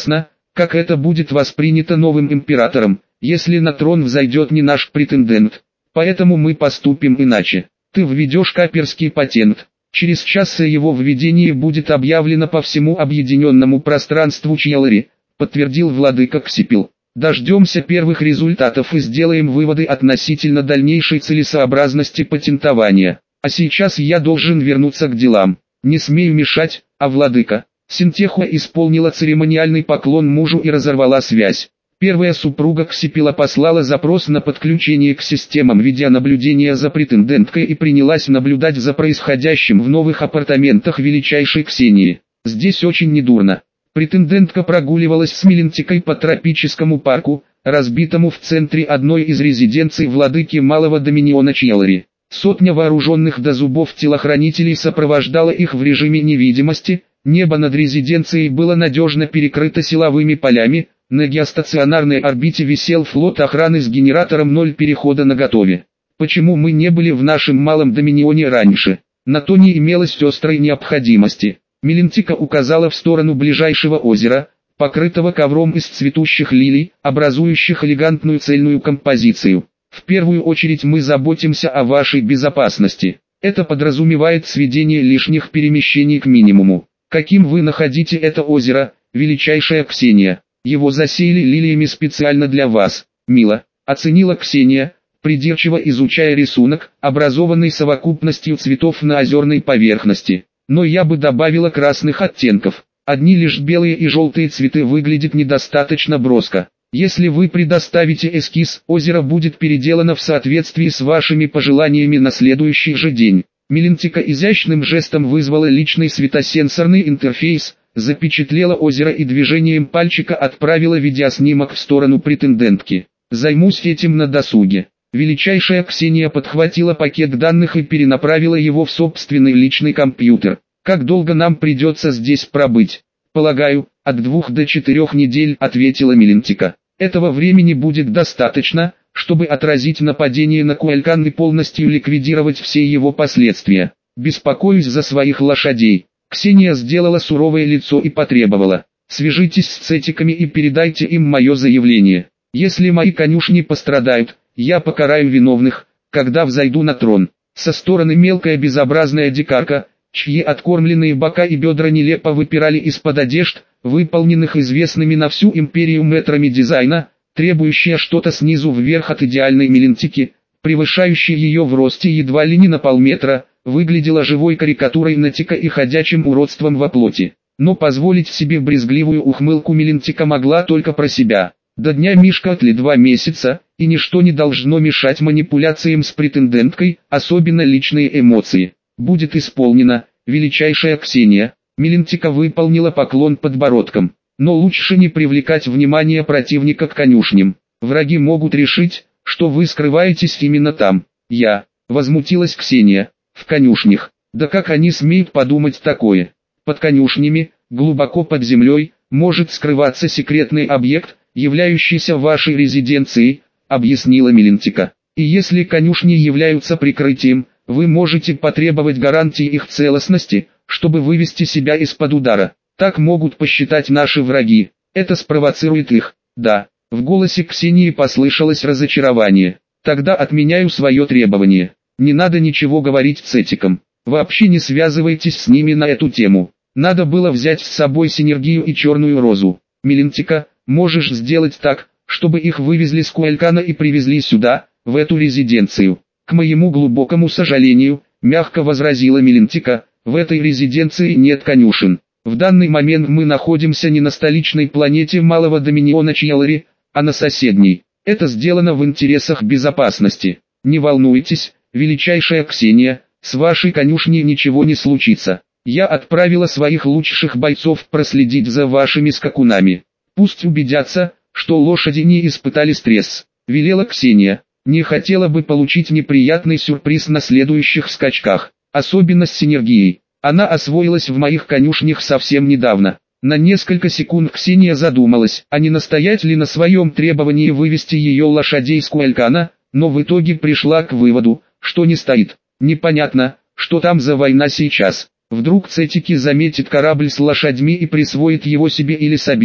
Как это будет воспринято новым императором, если на трон взойдет не наш претендент? Поэтому мы поступим иначе. Ты введешь каперский патент. Через час о его введении будет объявлено по всему объединенному пространству Чьялари, подтвердил владыка Ксипил. Дождемся первых результатов и сделаем выводы относительно дальнейшей целесообразности патентования. А сейчас я должен вернуться к делам. Не смею мешать, а владыка. Синтехуа исполнила церемониальный поклон мужу и разорвала связь. Первая супруга Ксипила послала запрос на подключение к системам видеонаблюдения за претенденткой и принялась наблюдать за происходящим в новых апартаментах величайшей Ксении. Здесь очень недурно. Претендентка прогуливалась с Милентикой по тропическому парку, разбитому в центре одной из резиденций владыки Малого Доминиона Чьялари. Сотня вооруженных до зубов телохранителей сопровождала их в режиме невидимости, небо над резиденцией было надежно перекрыто силовыми полями, на геостационарной орбите висел флот охраны с генератором ноль перехода наготове. Почему мы не были в нашем Малом Доминионе раньше? На то не имелось острой необходимости. Милентика указала в сторону ближайшего озера, покрытого ковром из цветущих лилий, образующих элегантную цельную композицию. В первую очередь мы заботимся о вашей безопасности. Это подразумевает сведение лишних перемещений к минимуму. Каким вы находите это озеро, величайшая Ксения? Его засеяли лилиями специально для вас, мило, оценила Ксения, придирчиво изучая рисунок, образованный совокупностью цветов на озерной поверхности. Но я бы добавила красных оттенков. Одни лишь белые и желтые цветы выглядят недостаточно броско. Если вы предоставите эскиз, озеро будет переделано в соответствии с вашими пожеланиями на следующий же день. Милентика изящным жестом вызвала личный светосенсорный интерфейс, запечатлела озеро и движением пальчика отправила видеоснимок в сторону претендентки. Займусь этим на досуге. Величайшая Ксения подхватила пакет данных и перенаправила его в собственный личный компьютер. Как долго нам придется здесь пробыть? Полагаю, от двух до четырех недель, ответила Милентика. Этого времени будет достаточно, чтобы отразить нападение на Куэлькан и полностью ликвидировать все его последствия. Беспокоюсь за своих лошадей. Ксения сделала суровое лицо и потребовала: свяжитесь с цетиками и передайте им мое заявление. Если мои конюшни пострадают, я покараю виновных, когда взойду на трон. Со стороны мелкая безобразная дикарка, чьи откормленные бока и бедра нелепо выпирали из-под одежд, выполненных известными на всю империю метрами дизайна, требующая что-то снизу вверх от идеальной Милентики, превышающей ее в росте едва ли не на полметра, выглядела живой карикатурой Натика и ходячим уродством во плоти. Но позволить себе брезгливую ухмылку Милентика могла только про себя. До дня Мишкатли два месяца, и ничто не должно мешать манипуляциям с претенденткой, особенно личные эмоции. Будет исполнено, величайшая Ксения. Милентика выполнила поклон подбородком. Но лучше не привлекать внимание противника к конюшням. Враги могут решить, что вы скрываетесь именно там. Я, возмутилась Ксения, в конюшнях. Да как они смеют подумать такое? Под конюшнями, глубоко под землей, может скрываться секретный объект, являющийся вашей резиденцией, объяснила Милентика. И если конюшни являются прикрытием, вы можете потребовать гарантии их целостности, чтобы вывести себя из-под удара. Так могут посчитать наши враги. Это спровоцирует их. Да. В голосе Ксении послышалось разочарование. Тогда отменяю свое требование. Не надо ничего говорить цетикам. Вообще не связывайтесь с ними на эту тему. Надо было взять с собой Синергию и Черную Розу. Милентика, можешь сделать так, чтобы их вывезли с Куэлькана и привезли сюда, в эту резиденцию. К моему глубокому сожалению, мягко возразила Милентика, в этой резиденции нет конюшен. В данный момент мы находимся не на столичной планете Малого Доминиона Чьялари, а на соседней. Это сделано в интересах безопасности. Не волнуйтесь, величайшая Ксения, с вашей конюшней ничего не случится. Я отправила своих лучших бойцов проследить за вашими скакунами. Пусть убедятся, что лошади не испытали стресс, велела Ксения. Не хотела бы получить неприятный сюрприз на следующих скачках, особенно с Синергией. Она освоилась в моих конюшнях совсем недавно. На несколько секунд Ксения задумалась, а не настоять ли на своем требовании вывести ее лошадей с Куэлькана, но в итоге пришла к выводу, что не стоит. Непонятно, что там за война сейчас. Вдруг цетики заметят корабль с лошадьми и присвоят его себе или собьют.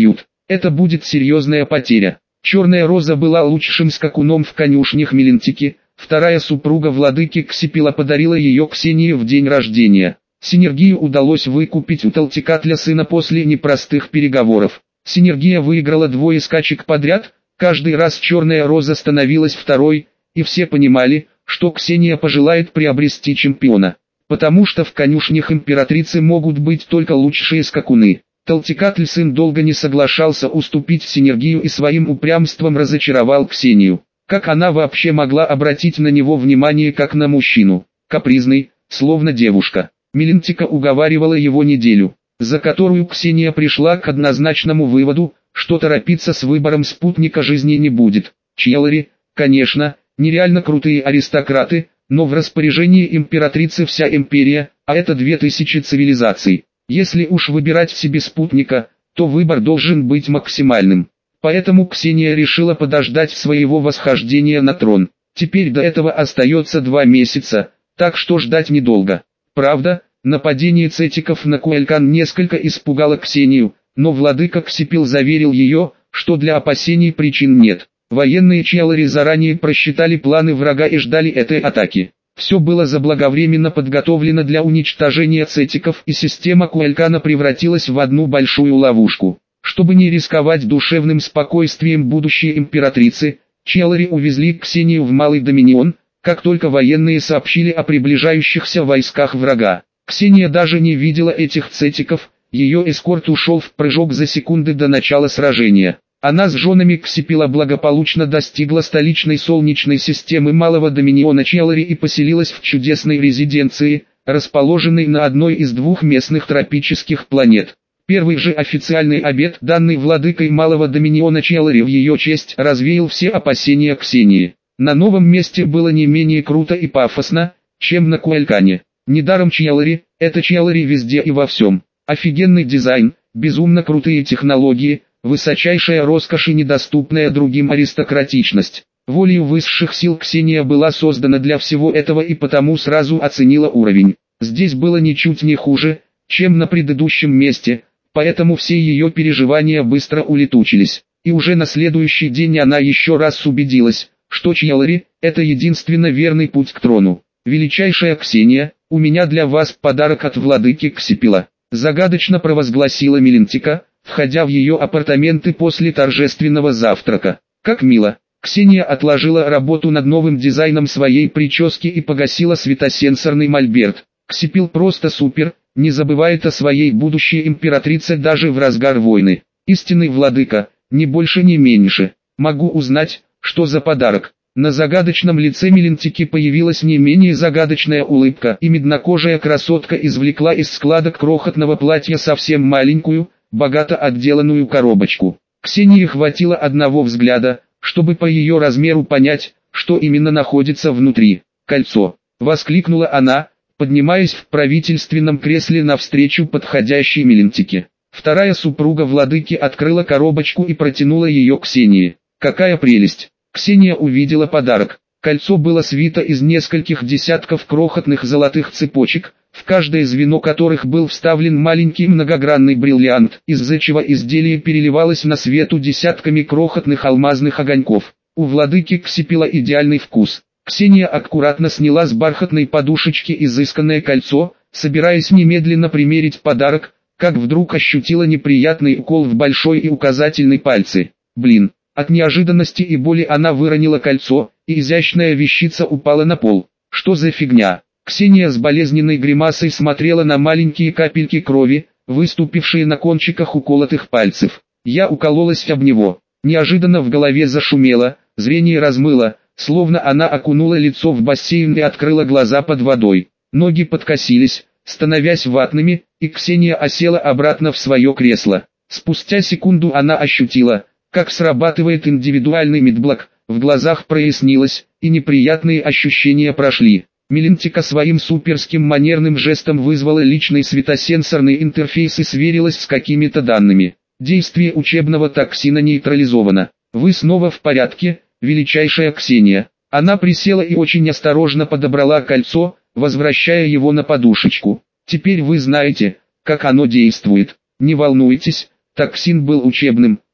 Это будет серьезная потеря. Черная Роза была лучшим скакуном в конюшнях Мелентики, вторая супруга владыки Ксипила подарила ее Ксении в день рождения. Синергию удалось выкупить у Талтикатля сына после непростых переговоров. Синергия выиграла двое скачек подряд, каждый раз Черная Роза становилась второй, и все понимали, что Ксения пожелает приобрести чемпиона. Потому что в конюшнях императрицы могут быть только лучшие скакуны. Талтикатль сын долго не соглашался уступить Синергию и своим упрямством разочаровал Ксению. Как она вообще могла обратить на него внимание как на мужчину? Капризный, словно девушка. Мелентика уговаривала его неделю, за которую Ксения пришла к однозначному выводу, что торопиться с выбором спутника жизни не будет. Чьялари, конечно, нереально крутые аристократы, но в распоряжении императрицы вся империя, а это две тысячи цивилизаций. Если уж выбирать себе спутника, то выбор должен быть максимальным. Поэтому Ксения решила подождать своего восхождения на трон. Теперь до этого остается два месяца, так что ждать недолго. Правда, нападение цетиков на Куэлькан несколько испугало Ксению, но владыка Ксипил заверил ее, что для опасений причин нет. Военные Чьялари заранее просчитали планы врага и ждали этой атаки. Все было заблаговременно подготовлено для уничтожения цетиков, и система Куэлькана превратилась в одну большую ловушку. Чтобы не рисковать душевным спокойствием будущей императрицы, Чьялари увезли Ксению в Малый Доминион, как только военные сообщили о приближающихся войсках врага. Ксения даже не видела этих цетиков, ее эскорт ушел в прыжок за секунды до начала сражения. Она с женами Ксипила благополучно достигла столичной солнечной системы Малого Доминиона Чьялари и поселилась в чудесной резиденции, расположенной на одной из двух местных тропических планет. Первый же официальный обет, данный владыкой Малого Доминиона Чьялари в ее честь, развеял все опасения Ксении. На новом месте было не менее круто и пафосно, чем на Куэлькане. Недаром Чьялари – это Чьялари везде и во всем. Офигенный дизайн, безумно крутые технологии, высочайшая роскошь и недоступная другим аристократичность. Волею высших сил Ксения была создана для всего этого и потому сразу оценила уровень. Здесь было ничуть не хуже, чем на предыдущем месте, поэтому все ее переживания быстро улетучились. И уже на следующий день она еще раз убедилась, что Чьялари – это единственно верный путь к трону. «Величайшая Ксения, у меня для вас подарок от владыки Ксипила», загадочно провозгласила Мелентика, входя в ее апартаменты после торжественного завтрака. «Как мило!» Ксения отложила работу над новым дизайном своей прически и погасила светосенсорный мольберт. Ксипил просто супер, не забывает о своей будущей императрице даже в разгар войны. Истинный владыка, ни больше ни меньше. Могу узнать, что за подарок? На загадочном лице Мелентики появилась не менее загадочная улыбка, и меднокожая красотка извлекла из складок крохотного платья совсем маленькую, богато отделанную коробочку. Ксении хватило одного взгляда, чтобы по ее размеру понять, что именно находится внутри. «Кольцо!» — воскликнула она, поднимаясь в правительственном кресле навстречу подходящей Мелентике. Вторая супруга владыки открыла коробочку и протянула ее Ксении. «Какая прелесть!» Ксения увидела подарок. Кольцо было свито из нескольких десятков крохотных золотых цепочек, в каждое звено которых был вставлен маленький многогранный бриллиант, из-за чего изделие переливалось на свету десятками крохотных алмазных огоньков. У владыки Ксипила идеальный вкус. Ксения аккуратно сняла с бархатной подушечки изысканное кольцо, собираясь немедленно примерить подарок, как вдруг ощутила неприятный укол в большой и указательный пальцы. Блин! От неожиданности и боли она выронила кольцо, и изящная вещица упала на пол. Что за фигня? Ксения с болезненной гримасой смотрела на маленькие капельки крови, выступившие на кончиках уколотых пальцев. Я укололась об него. Неожиданно в голове зашумело, зрение размыло, словно она окунула лицо в бассейн и открыла глаза под водой. Ноги подкосились, становясь ватными, и Ксения осела обратно в свое кресло. Спустя секунду она ощутила, как срабатывает индивидуальный медблок, в глазах прояснилось, и неприятные ощущения прошли. Мелентика своим суперским манерным жестом вызвала личный светосенсорный интерфейс и сверилась с какими-то данными. Действие учебного токсина нейтрализовано. Вы снова в порядке, величайшая Ксения. Она присела и очень осторожно подобрала кольцо, возвращая его на подушечку. Теперь вы знаете, как оно действует. Не волнуйтесь, токсин был учебным,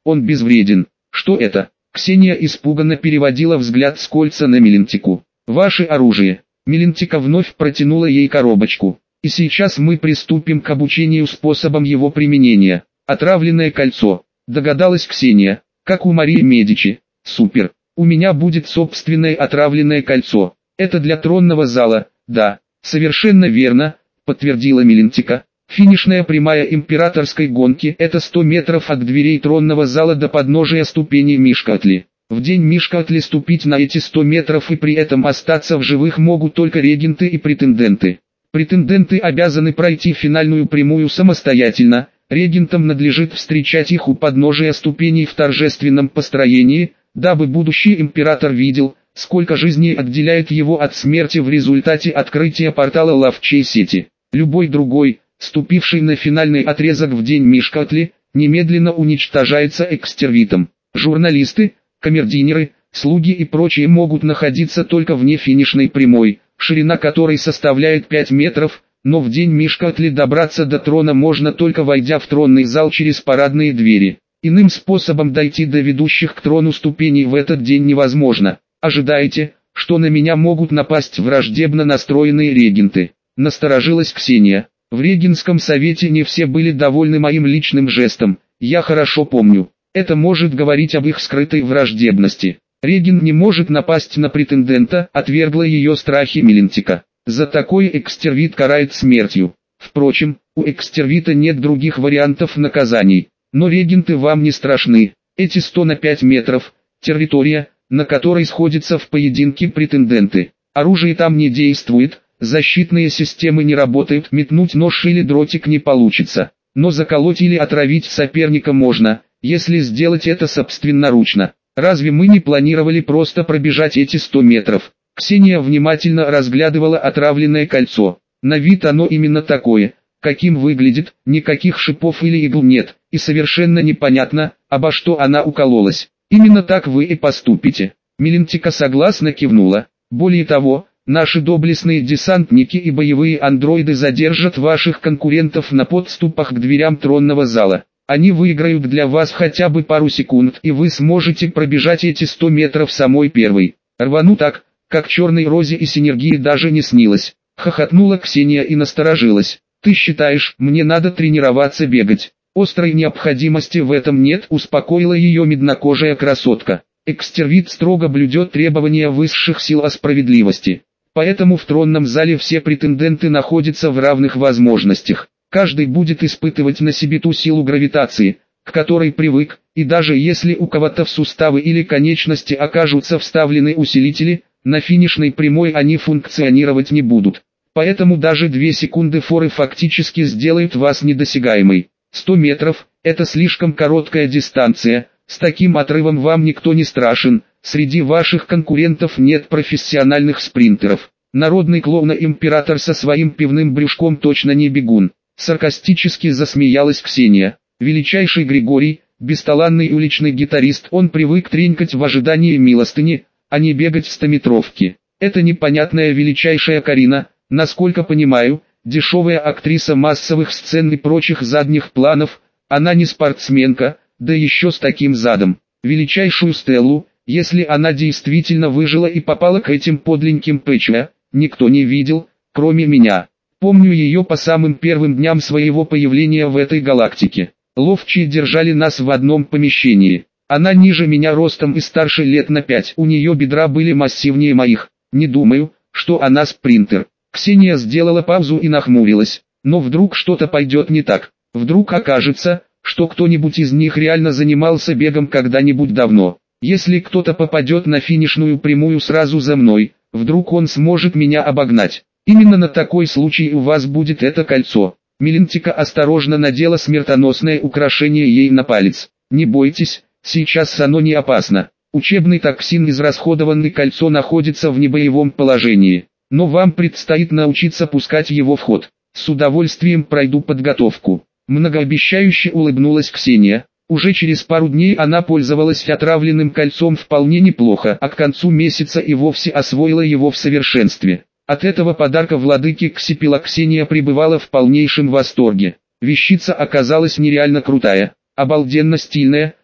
он безвреден. Что это? Ксения испуганно переводила взгляд с кольца на Милентику. Ваше оружие. Милентика вновь протянула ей коробочку. И сейчас мы приступим к обучению способам его применения. Отравленное кольцо. Догадалась Ксения. Как у Марии Медичи. Супер. У меня будет собственное отравленное кольцо. Это для тронного зала. Да, совершенно верно, подтвердила Милентика. Финишная прямая императорской гонки – это сто метров от дверей тронного зала до подножия ступеней Мишкатли. В день Мишкатли ступить на эти сто метров и при этом остаться в живых могут только регенты и претенденты. Претенденты обязаны пройти финальную прямую самостоятельно, регентам надлежит встречать их у подножия ступеней в торжественном построении, дабы будущий император видел, сколько жизней отделяет его от смерти в результате открытия портала ловчей сети. Любой другой, ступивший на финальный отрезок в день Мишкатли, немедленно уничтожается экстервитом. Журналисты, камердинеры, слуги и прочие могут находиться только вне финишной прямой, ширина которой составляет пять метров, но в день Мишкатли добраться до трона можно только войдя в тронный зал через парадные двери. Иным способом дойти до ведущих к трону ступеней в этот день невозможно. Ожидаете, что на меня могут напасть враждебно настроенные регенты? Насторожилась Ксения. В регенском совете не все были довольны моим личным жестом, я хорошо помню. Это может говорить об их скрытой враждебности. Регент не может напасть на претендента, отвергла ее страхи Милентика. За такой экстервит карает смертью. Впрочем, у экстервита нет других вариантов наказаний. Но регенты вам не страшны. Эти сто на пять метров, территория, на которой сходятся в поединке претенденты. Оружие там не действует. Защитные системы не работают, метнуть нож или дротик не получится. Но заколоть или отравить соперника можно, если сделать это собственноручно. Разве мы не планировали просто пробежать эти сто метров? Ксения внимательно разглядывала отравленное кольцо. На вид оно именно такое, каким выглядит, никаких шипов или игл нет, и совершенно непонятно, обо что она укололась. Именно так вы и поступите. Милентика согласно кивнула. Более того, наши доблестные десантники и боевые андроиды задержат ваших конкурентов на подступах к дверям тронного зала. Они выиграют для вас хотя бы пару секунд, и вы сможете пробежать эти сто метров самой первой. Рвану так, как черной розе и синергии даже не снилось. Хохотнула Ксения и насторожилась. Ты считаешь, мне надо тренироваться бегать? Острой необходимости в этом нет, успокоила ее меднокожая красотка. Экстервит строго блюдет требования высших сил о справедливости. Поэтому в тронном зале все претенденты находятся в равных возможностях. Каждый будет испытывать на себе ту силу гравитации, к которой привык, и даже если у кого-то в суставы или конечности окажутся вставлены усилители, на финишной прямой они функционировать не будут. Поэтому даже две секунды форы фактически сделают вас недосягаемой. сто метров – это слишком короткая дистанция, с таким отрывом вам никто не страшен, среди ваших конкурентов нет профессиональных спринтеров. Народный клоун-император со своим пивным брюшком точно не бегун. Саркастически засмеялась Ксения. Величайший Григорий, бесталанный уличный гитарист, он привык тренькать в ожидании милостыни, а не бегать в стометровке. Это непонятная величайшая Карина, насколько понимаю, дешевая актриса массовых сцен и прочих задних планов, она не спортсменка, да еще с таким задом. Величайшую Стеллу, если она действительно выжила и попала к этим подленьким ПЧ, никто не видел, кроме меня. Помню ее по самым первым дням своего появления в этой галактике. Ловчие держали нас в одном помещении. Она ниже меня ростом и старше лет на пять. У нее бедра были массивнее моих. Не думаю, что она спринтер. Ксения сделала паузу и нахмурилась. Но вдруг что-то пойдет не так. Вдруг окажется, что кто-нибудь из них реально занимался бегом когда-нибудь давно. Если кто-то попадет на финишную прямую сразу за мной, вдруг он сможет меня обогнать. Именно на такой случай у вас будет это кольцо. Милентика осторожно надела смертоносное украшение ей на палец. Не бойтесь, сейчас оно не опасно. Учебный токсин, израсходованный кольцо, находится в небоевом положении. Но вам предстоит научиться пускать его в ход. С удовольствием пройду подготовку. Многообещающе улыбнулась Ксения. Уже через пару дней она пользовалась отравленным кольцом вполне неплохо, а к концу месяца и вовсе освоила его в совершенстве. От этого подарка владыки Ксипила Ксения пребывала в полнейшем восторге. Вещица оказалась нереально крутая, обалденно стильная,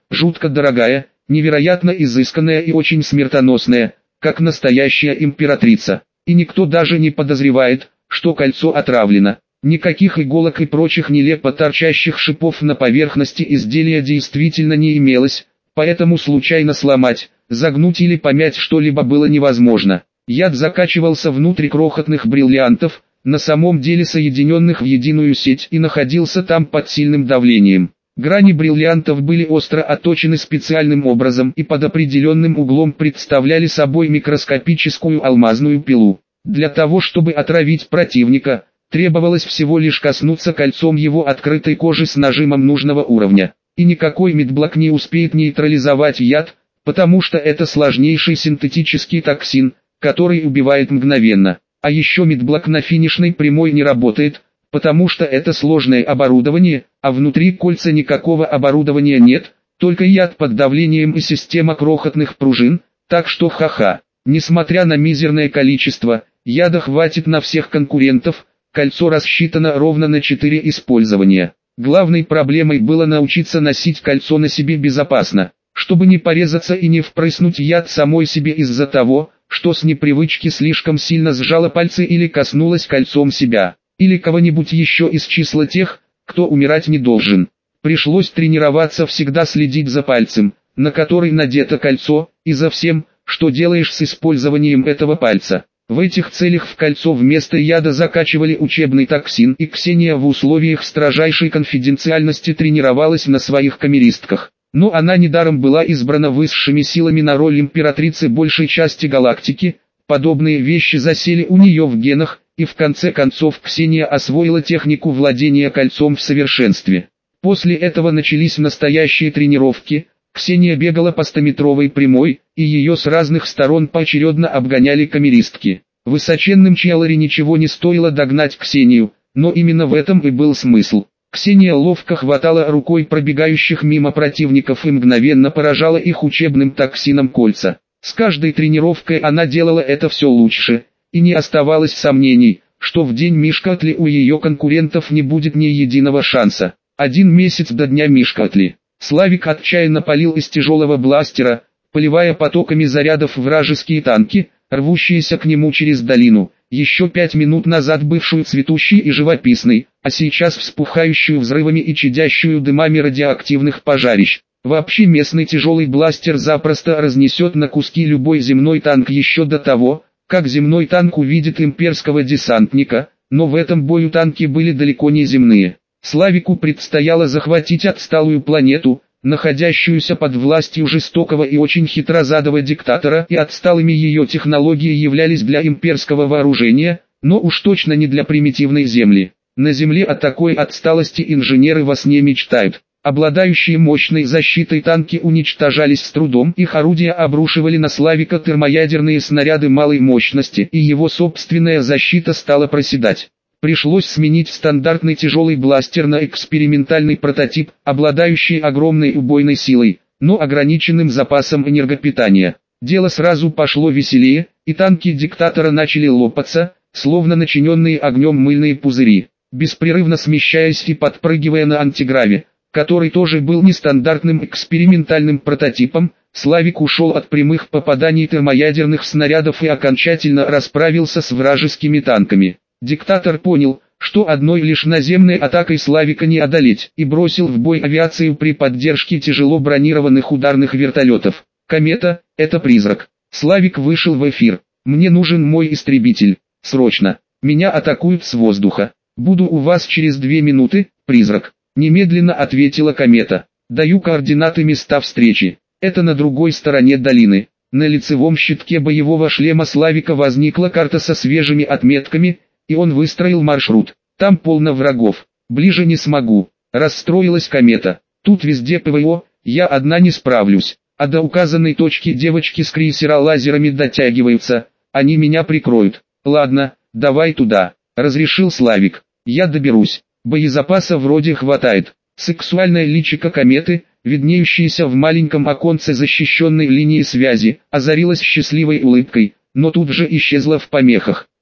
жутко дорогая, невероятно изысканная и очень смертоносная, как настоящая императрица. И никто даже не подозревает, что кольцо отравлено. Никаких иголок и прочих нелепо торчащих шипов на поверхности изделия действительно не имелось, поэтому случайно сломать, загнуть или помять что-либо было невозможно. Яд закачивался внутрь крохотных бриллиантов, на самом деле соединенных в единую сеть, и находился там под сильным давлением. Грани бриллиантов были остро отточены специальным образом и под определенным углом представляли собой микроскопическую алмазную пилу. Для того, чтобы отравить противника, требовалось всего лишь коснуться кольцом его открытой кожи с нажимом нужного уровня. И никакой медблок не успеет нейтрализовать яд, потому что это сложнейший синтетический токсин, который убивает мгновенно. А еще медблок на финишной прямой не работает, потому что это сложное оборудование, а внутри кольца никакого оборудования нет, только яд под давлением и система крохотных пружин, так что ха-ха. Несмотря на мизерное количество, яда хватит на всех конкурентов, кольцо рассчитано ровно на четыре использования. Главной проблемой было научиться носить кольцо на себе безопасно, чтобы не порезаться и не впрыснуть яд самой себе из-за того, что с непривычки слишком сильно сжала пальцы или коснулась кольцом себя, или кого-нибудь еще из числа тех, кто умирать не должен. Пришлось тренироваться всегда следить за пальцем, на который надето кольцо, и за всем, что делаешь с использованием этого пальца. В этих целях в кольцо вместо яда закачивали учебный токсин, и Ксения в условиях строжайшей конфиденциальности тренировалась на своих камеристках. Но она недаром была избрана высшими силами на роль императрицы большей части галактики, подобные вещи засели у нее в генах, и в конце концов Ксения освоила технику владения кольцом в совершенстве. После этого начались настоящие тренировки. Ксения бегала по стометровой прямой, и ее с разных сторон поочередно обгоняли камеристки. Высоченным Чиалари ничего не стоило догнать Ксению, но именно в этом и был смысл. Ксения ловко хватала рукой пробегающих мимо противников и мгновенно поражала их учебным токсином кольца. С каждой тренировкой она делала это все лучше, и не оставалось сомнений, что в день Мишкатли у ее конкурентов не будет ни единого шанса. Один месяц до дня Мишкатли. Славик отчаянно палил из тяжелого бластера, поливая потоками зарядов вражеские танки, рвущиеся к нему через долину, еще пять минут назад бывшую цветущей и живописной, а сейчас вспухающую взрывами и чадящую дымами радиоактивных пожарищ. Вообще местный тяжелый бластер запросто разнесет на куски любой земной танк еще до того, как земной танк увидит имперского десантника, но в этом бою танки были далеко не земные. Славику предстояло захватить отсталую планету, находящуюся под властью жестокого и очень хитрозадого диктатора, и отсталыми ее технологии являлись для имперского вооружения, но уж точно не для примитивной земли. На земле о такой отсталости инженеры во сне мечтают. Обладающие мощной защитой танки уничтожались с трудом, их орудия обрушивали на Славика термоядерные снаряды малой мощности, и его собственная защита стала проседать. Пришлось сменить стандартный тяжелый бластер на экспериментальный прототип, обладающий огромной убойной силой, но ограниченным запасом энергопитания. Дело сразу пошло веселее, и танки диктатора начали лопаться, словно начиненные огнем мыльные пузыри, беспрерывно смещаясь и подпрыгивая на антиграве, который тоже был нестандартным экспериментальным прототипом. Славик ушел от прямых попаданий термоядерных снарядов и окончательно расправился с вражескими танками. Диктатор понял, что одной лишь наземной атакой Славика не одолеть, и бросил в бой авиацию при поддержке тяжело бронированных ударных вертолетов. «Комета, это призрак». Славик вышел в эфир. «Мне нужен мой истребитель. Срочно. Меня атакуют с воздуха. Буду у вас через две минуты, призрак». Немедленно ответила комета. «Даю координаты места встречи. Это на другой стороне долины». На лицевом щитке боевого шлема Славика возникла карта со свежими отметками, и он выстроил маршрут. «Там полно врагов. Ближе не смогу». Расстроилась комета. «Тут везде ПВО, я одна не справлюсь. А до указанной точки девочки с крейсера лазерами дотягиваются, они меня прикроют». «Ладно, давай туда», — разрешил Славик. «Я доберусь. Боезапаса вроде хватает». Сексуальное личико кометы, виднеющееся в маленьком оконце защищенной линии связи, озарилось счастливой улыбкой, но тут же исчезло в помехах.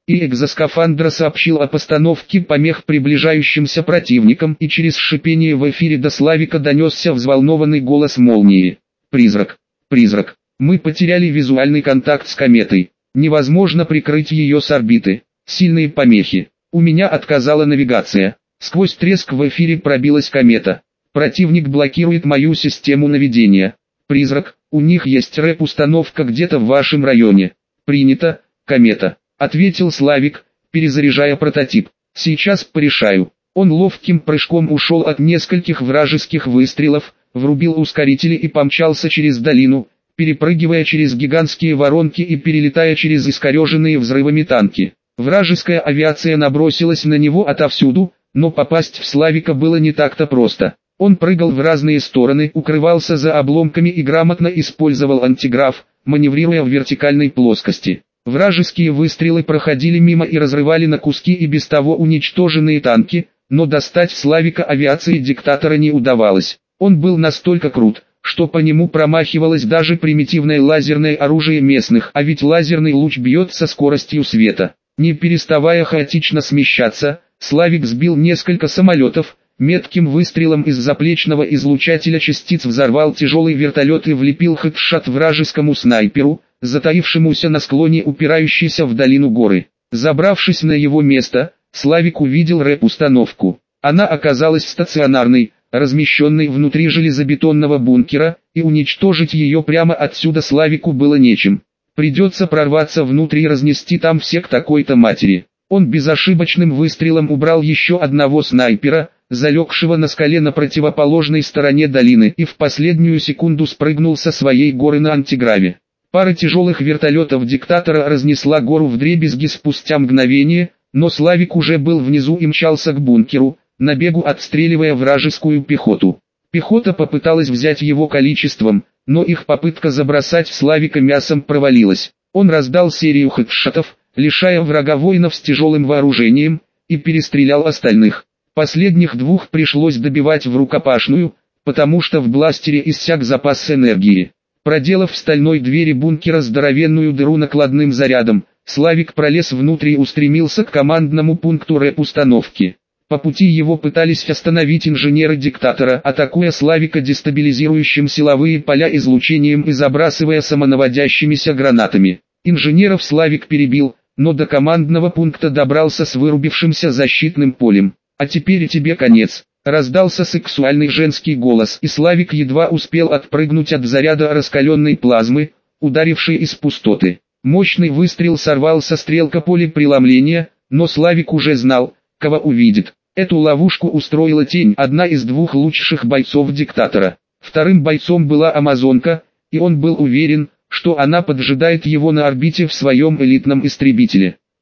и экзоскафандра сообщил о постановке помех приближающимся противникам, и через шипение в эфире до Славика донесся взволнованный голос Молнии. «Призрак! Призрак! Мы потеряли визуальный контакт с кометой. Невозможно прикрыть ее с орбиты. Сильные помехи. У меня отказала навигация. Сквозь треск в эфире пробилась комета. Противник блокирует мою систему наведения. Призрак, у них есть рэп-установка где-то в вашем районе». «Принято, комета», — ответил Славик, перезаряжая прототип. «Сейчас порешаю». Он ловким прыжком ушел от нескольких вражеских выстрелов, врубил ускорители и помчался через долину, перепрыгивая через гигантские воронки и перелетая через искореженные взрывами танки. Вражеская авиация набросилась на него отовсюду, но попасть в Славика было не так-то просто. Он прыгал в разные стороны, укрывался за обломками и грамотно использовал антиграф, маневрируя в вертикальной плоскости. Вражеские выстрелы проходили мимо и разрывали на куски и без того уничтоженные танки, но достать Славика авиации диктатора не удавалось. Он был настолько крут, что по нему промахивалось даже примитивное лазерное оружие местных, а ведь лазерный луч бьет со скоростью света. Не переставая хаотично смещаться, Славик сбил несколько самолетов, метким выстрелом из заплечного излучателя частиц взорвал тяжелый вертолет и влепил хедшот вражескому снайперу, затаившемуся на склоне упирающейся в долину горы. Забравшись на его место, Славик увидел рэп-установку. Она оказалась стационарной, размещенной внутри железобетонного бункера, и уничтожить ее прямо отсюда Славику было нечем. Придется прорваться внутрь и разнести там все к такой-то матери. Он безошибочным выстрелом убрал еще одного снайпера, залегшего на скале на противоположной стороне долины, и в последнюю секунду спрыгнул со своей горы на антиграве. Пара тяжелых вертолетов диктатора разнесла гору вдребезги спустя мгновение, но Славик уже был внизу и мчался к бункеру, на бегу отстреливая вражескую пехоту. Пехота попыталась взять его количеством, но их попытка забросать Славика мясом провалилась. Он раздал серию хедшотов, лишая врага воинов с тяжелым вооружением, и перестрелял остальных. Последних двух пришлось добивать в рукопашную, потому что в бластере иссяк запас энергии. Проделав в стальной двери бункера здоровенную дыру накладным зарядом, Славик пролез внутрь и устремился к командному пункту рэп-установки. По пути его пытались остановить инженеры диктатора, атакуя Славика дестабилизирующим силовые поля излучением и забрасывая самонаводящимися гранатами. Инженеров Славик перебил, но до командного пункта добрался с вырубившимся защитным полем. «А теперь и тебе конец», — раздался сексуальный женский голос, и Славик едва успел отпрыгнуть от заряда раскаленной плазмы, ударившей из пустоты. Мощный выстрел сорвал со стрелка поле преломления, но Славик уже знал, кого увидит. Эту ловушку устроила тень, одна из двух лучших бойцов диктатора. Вторым бойцом была амазонка, и он был уверен, что она поджидает его на орбите в своем элитном истребителе.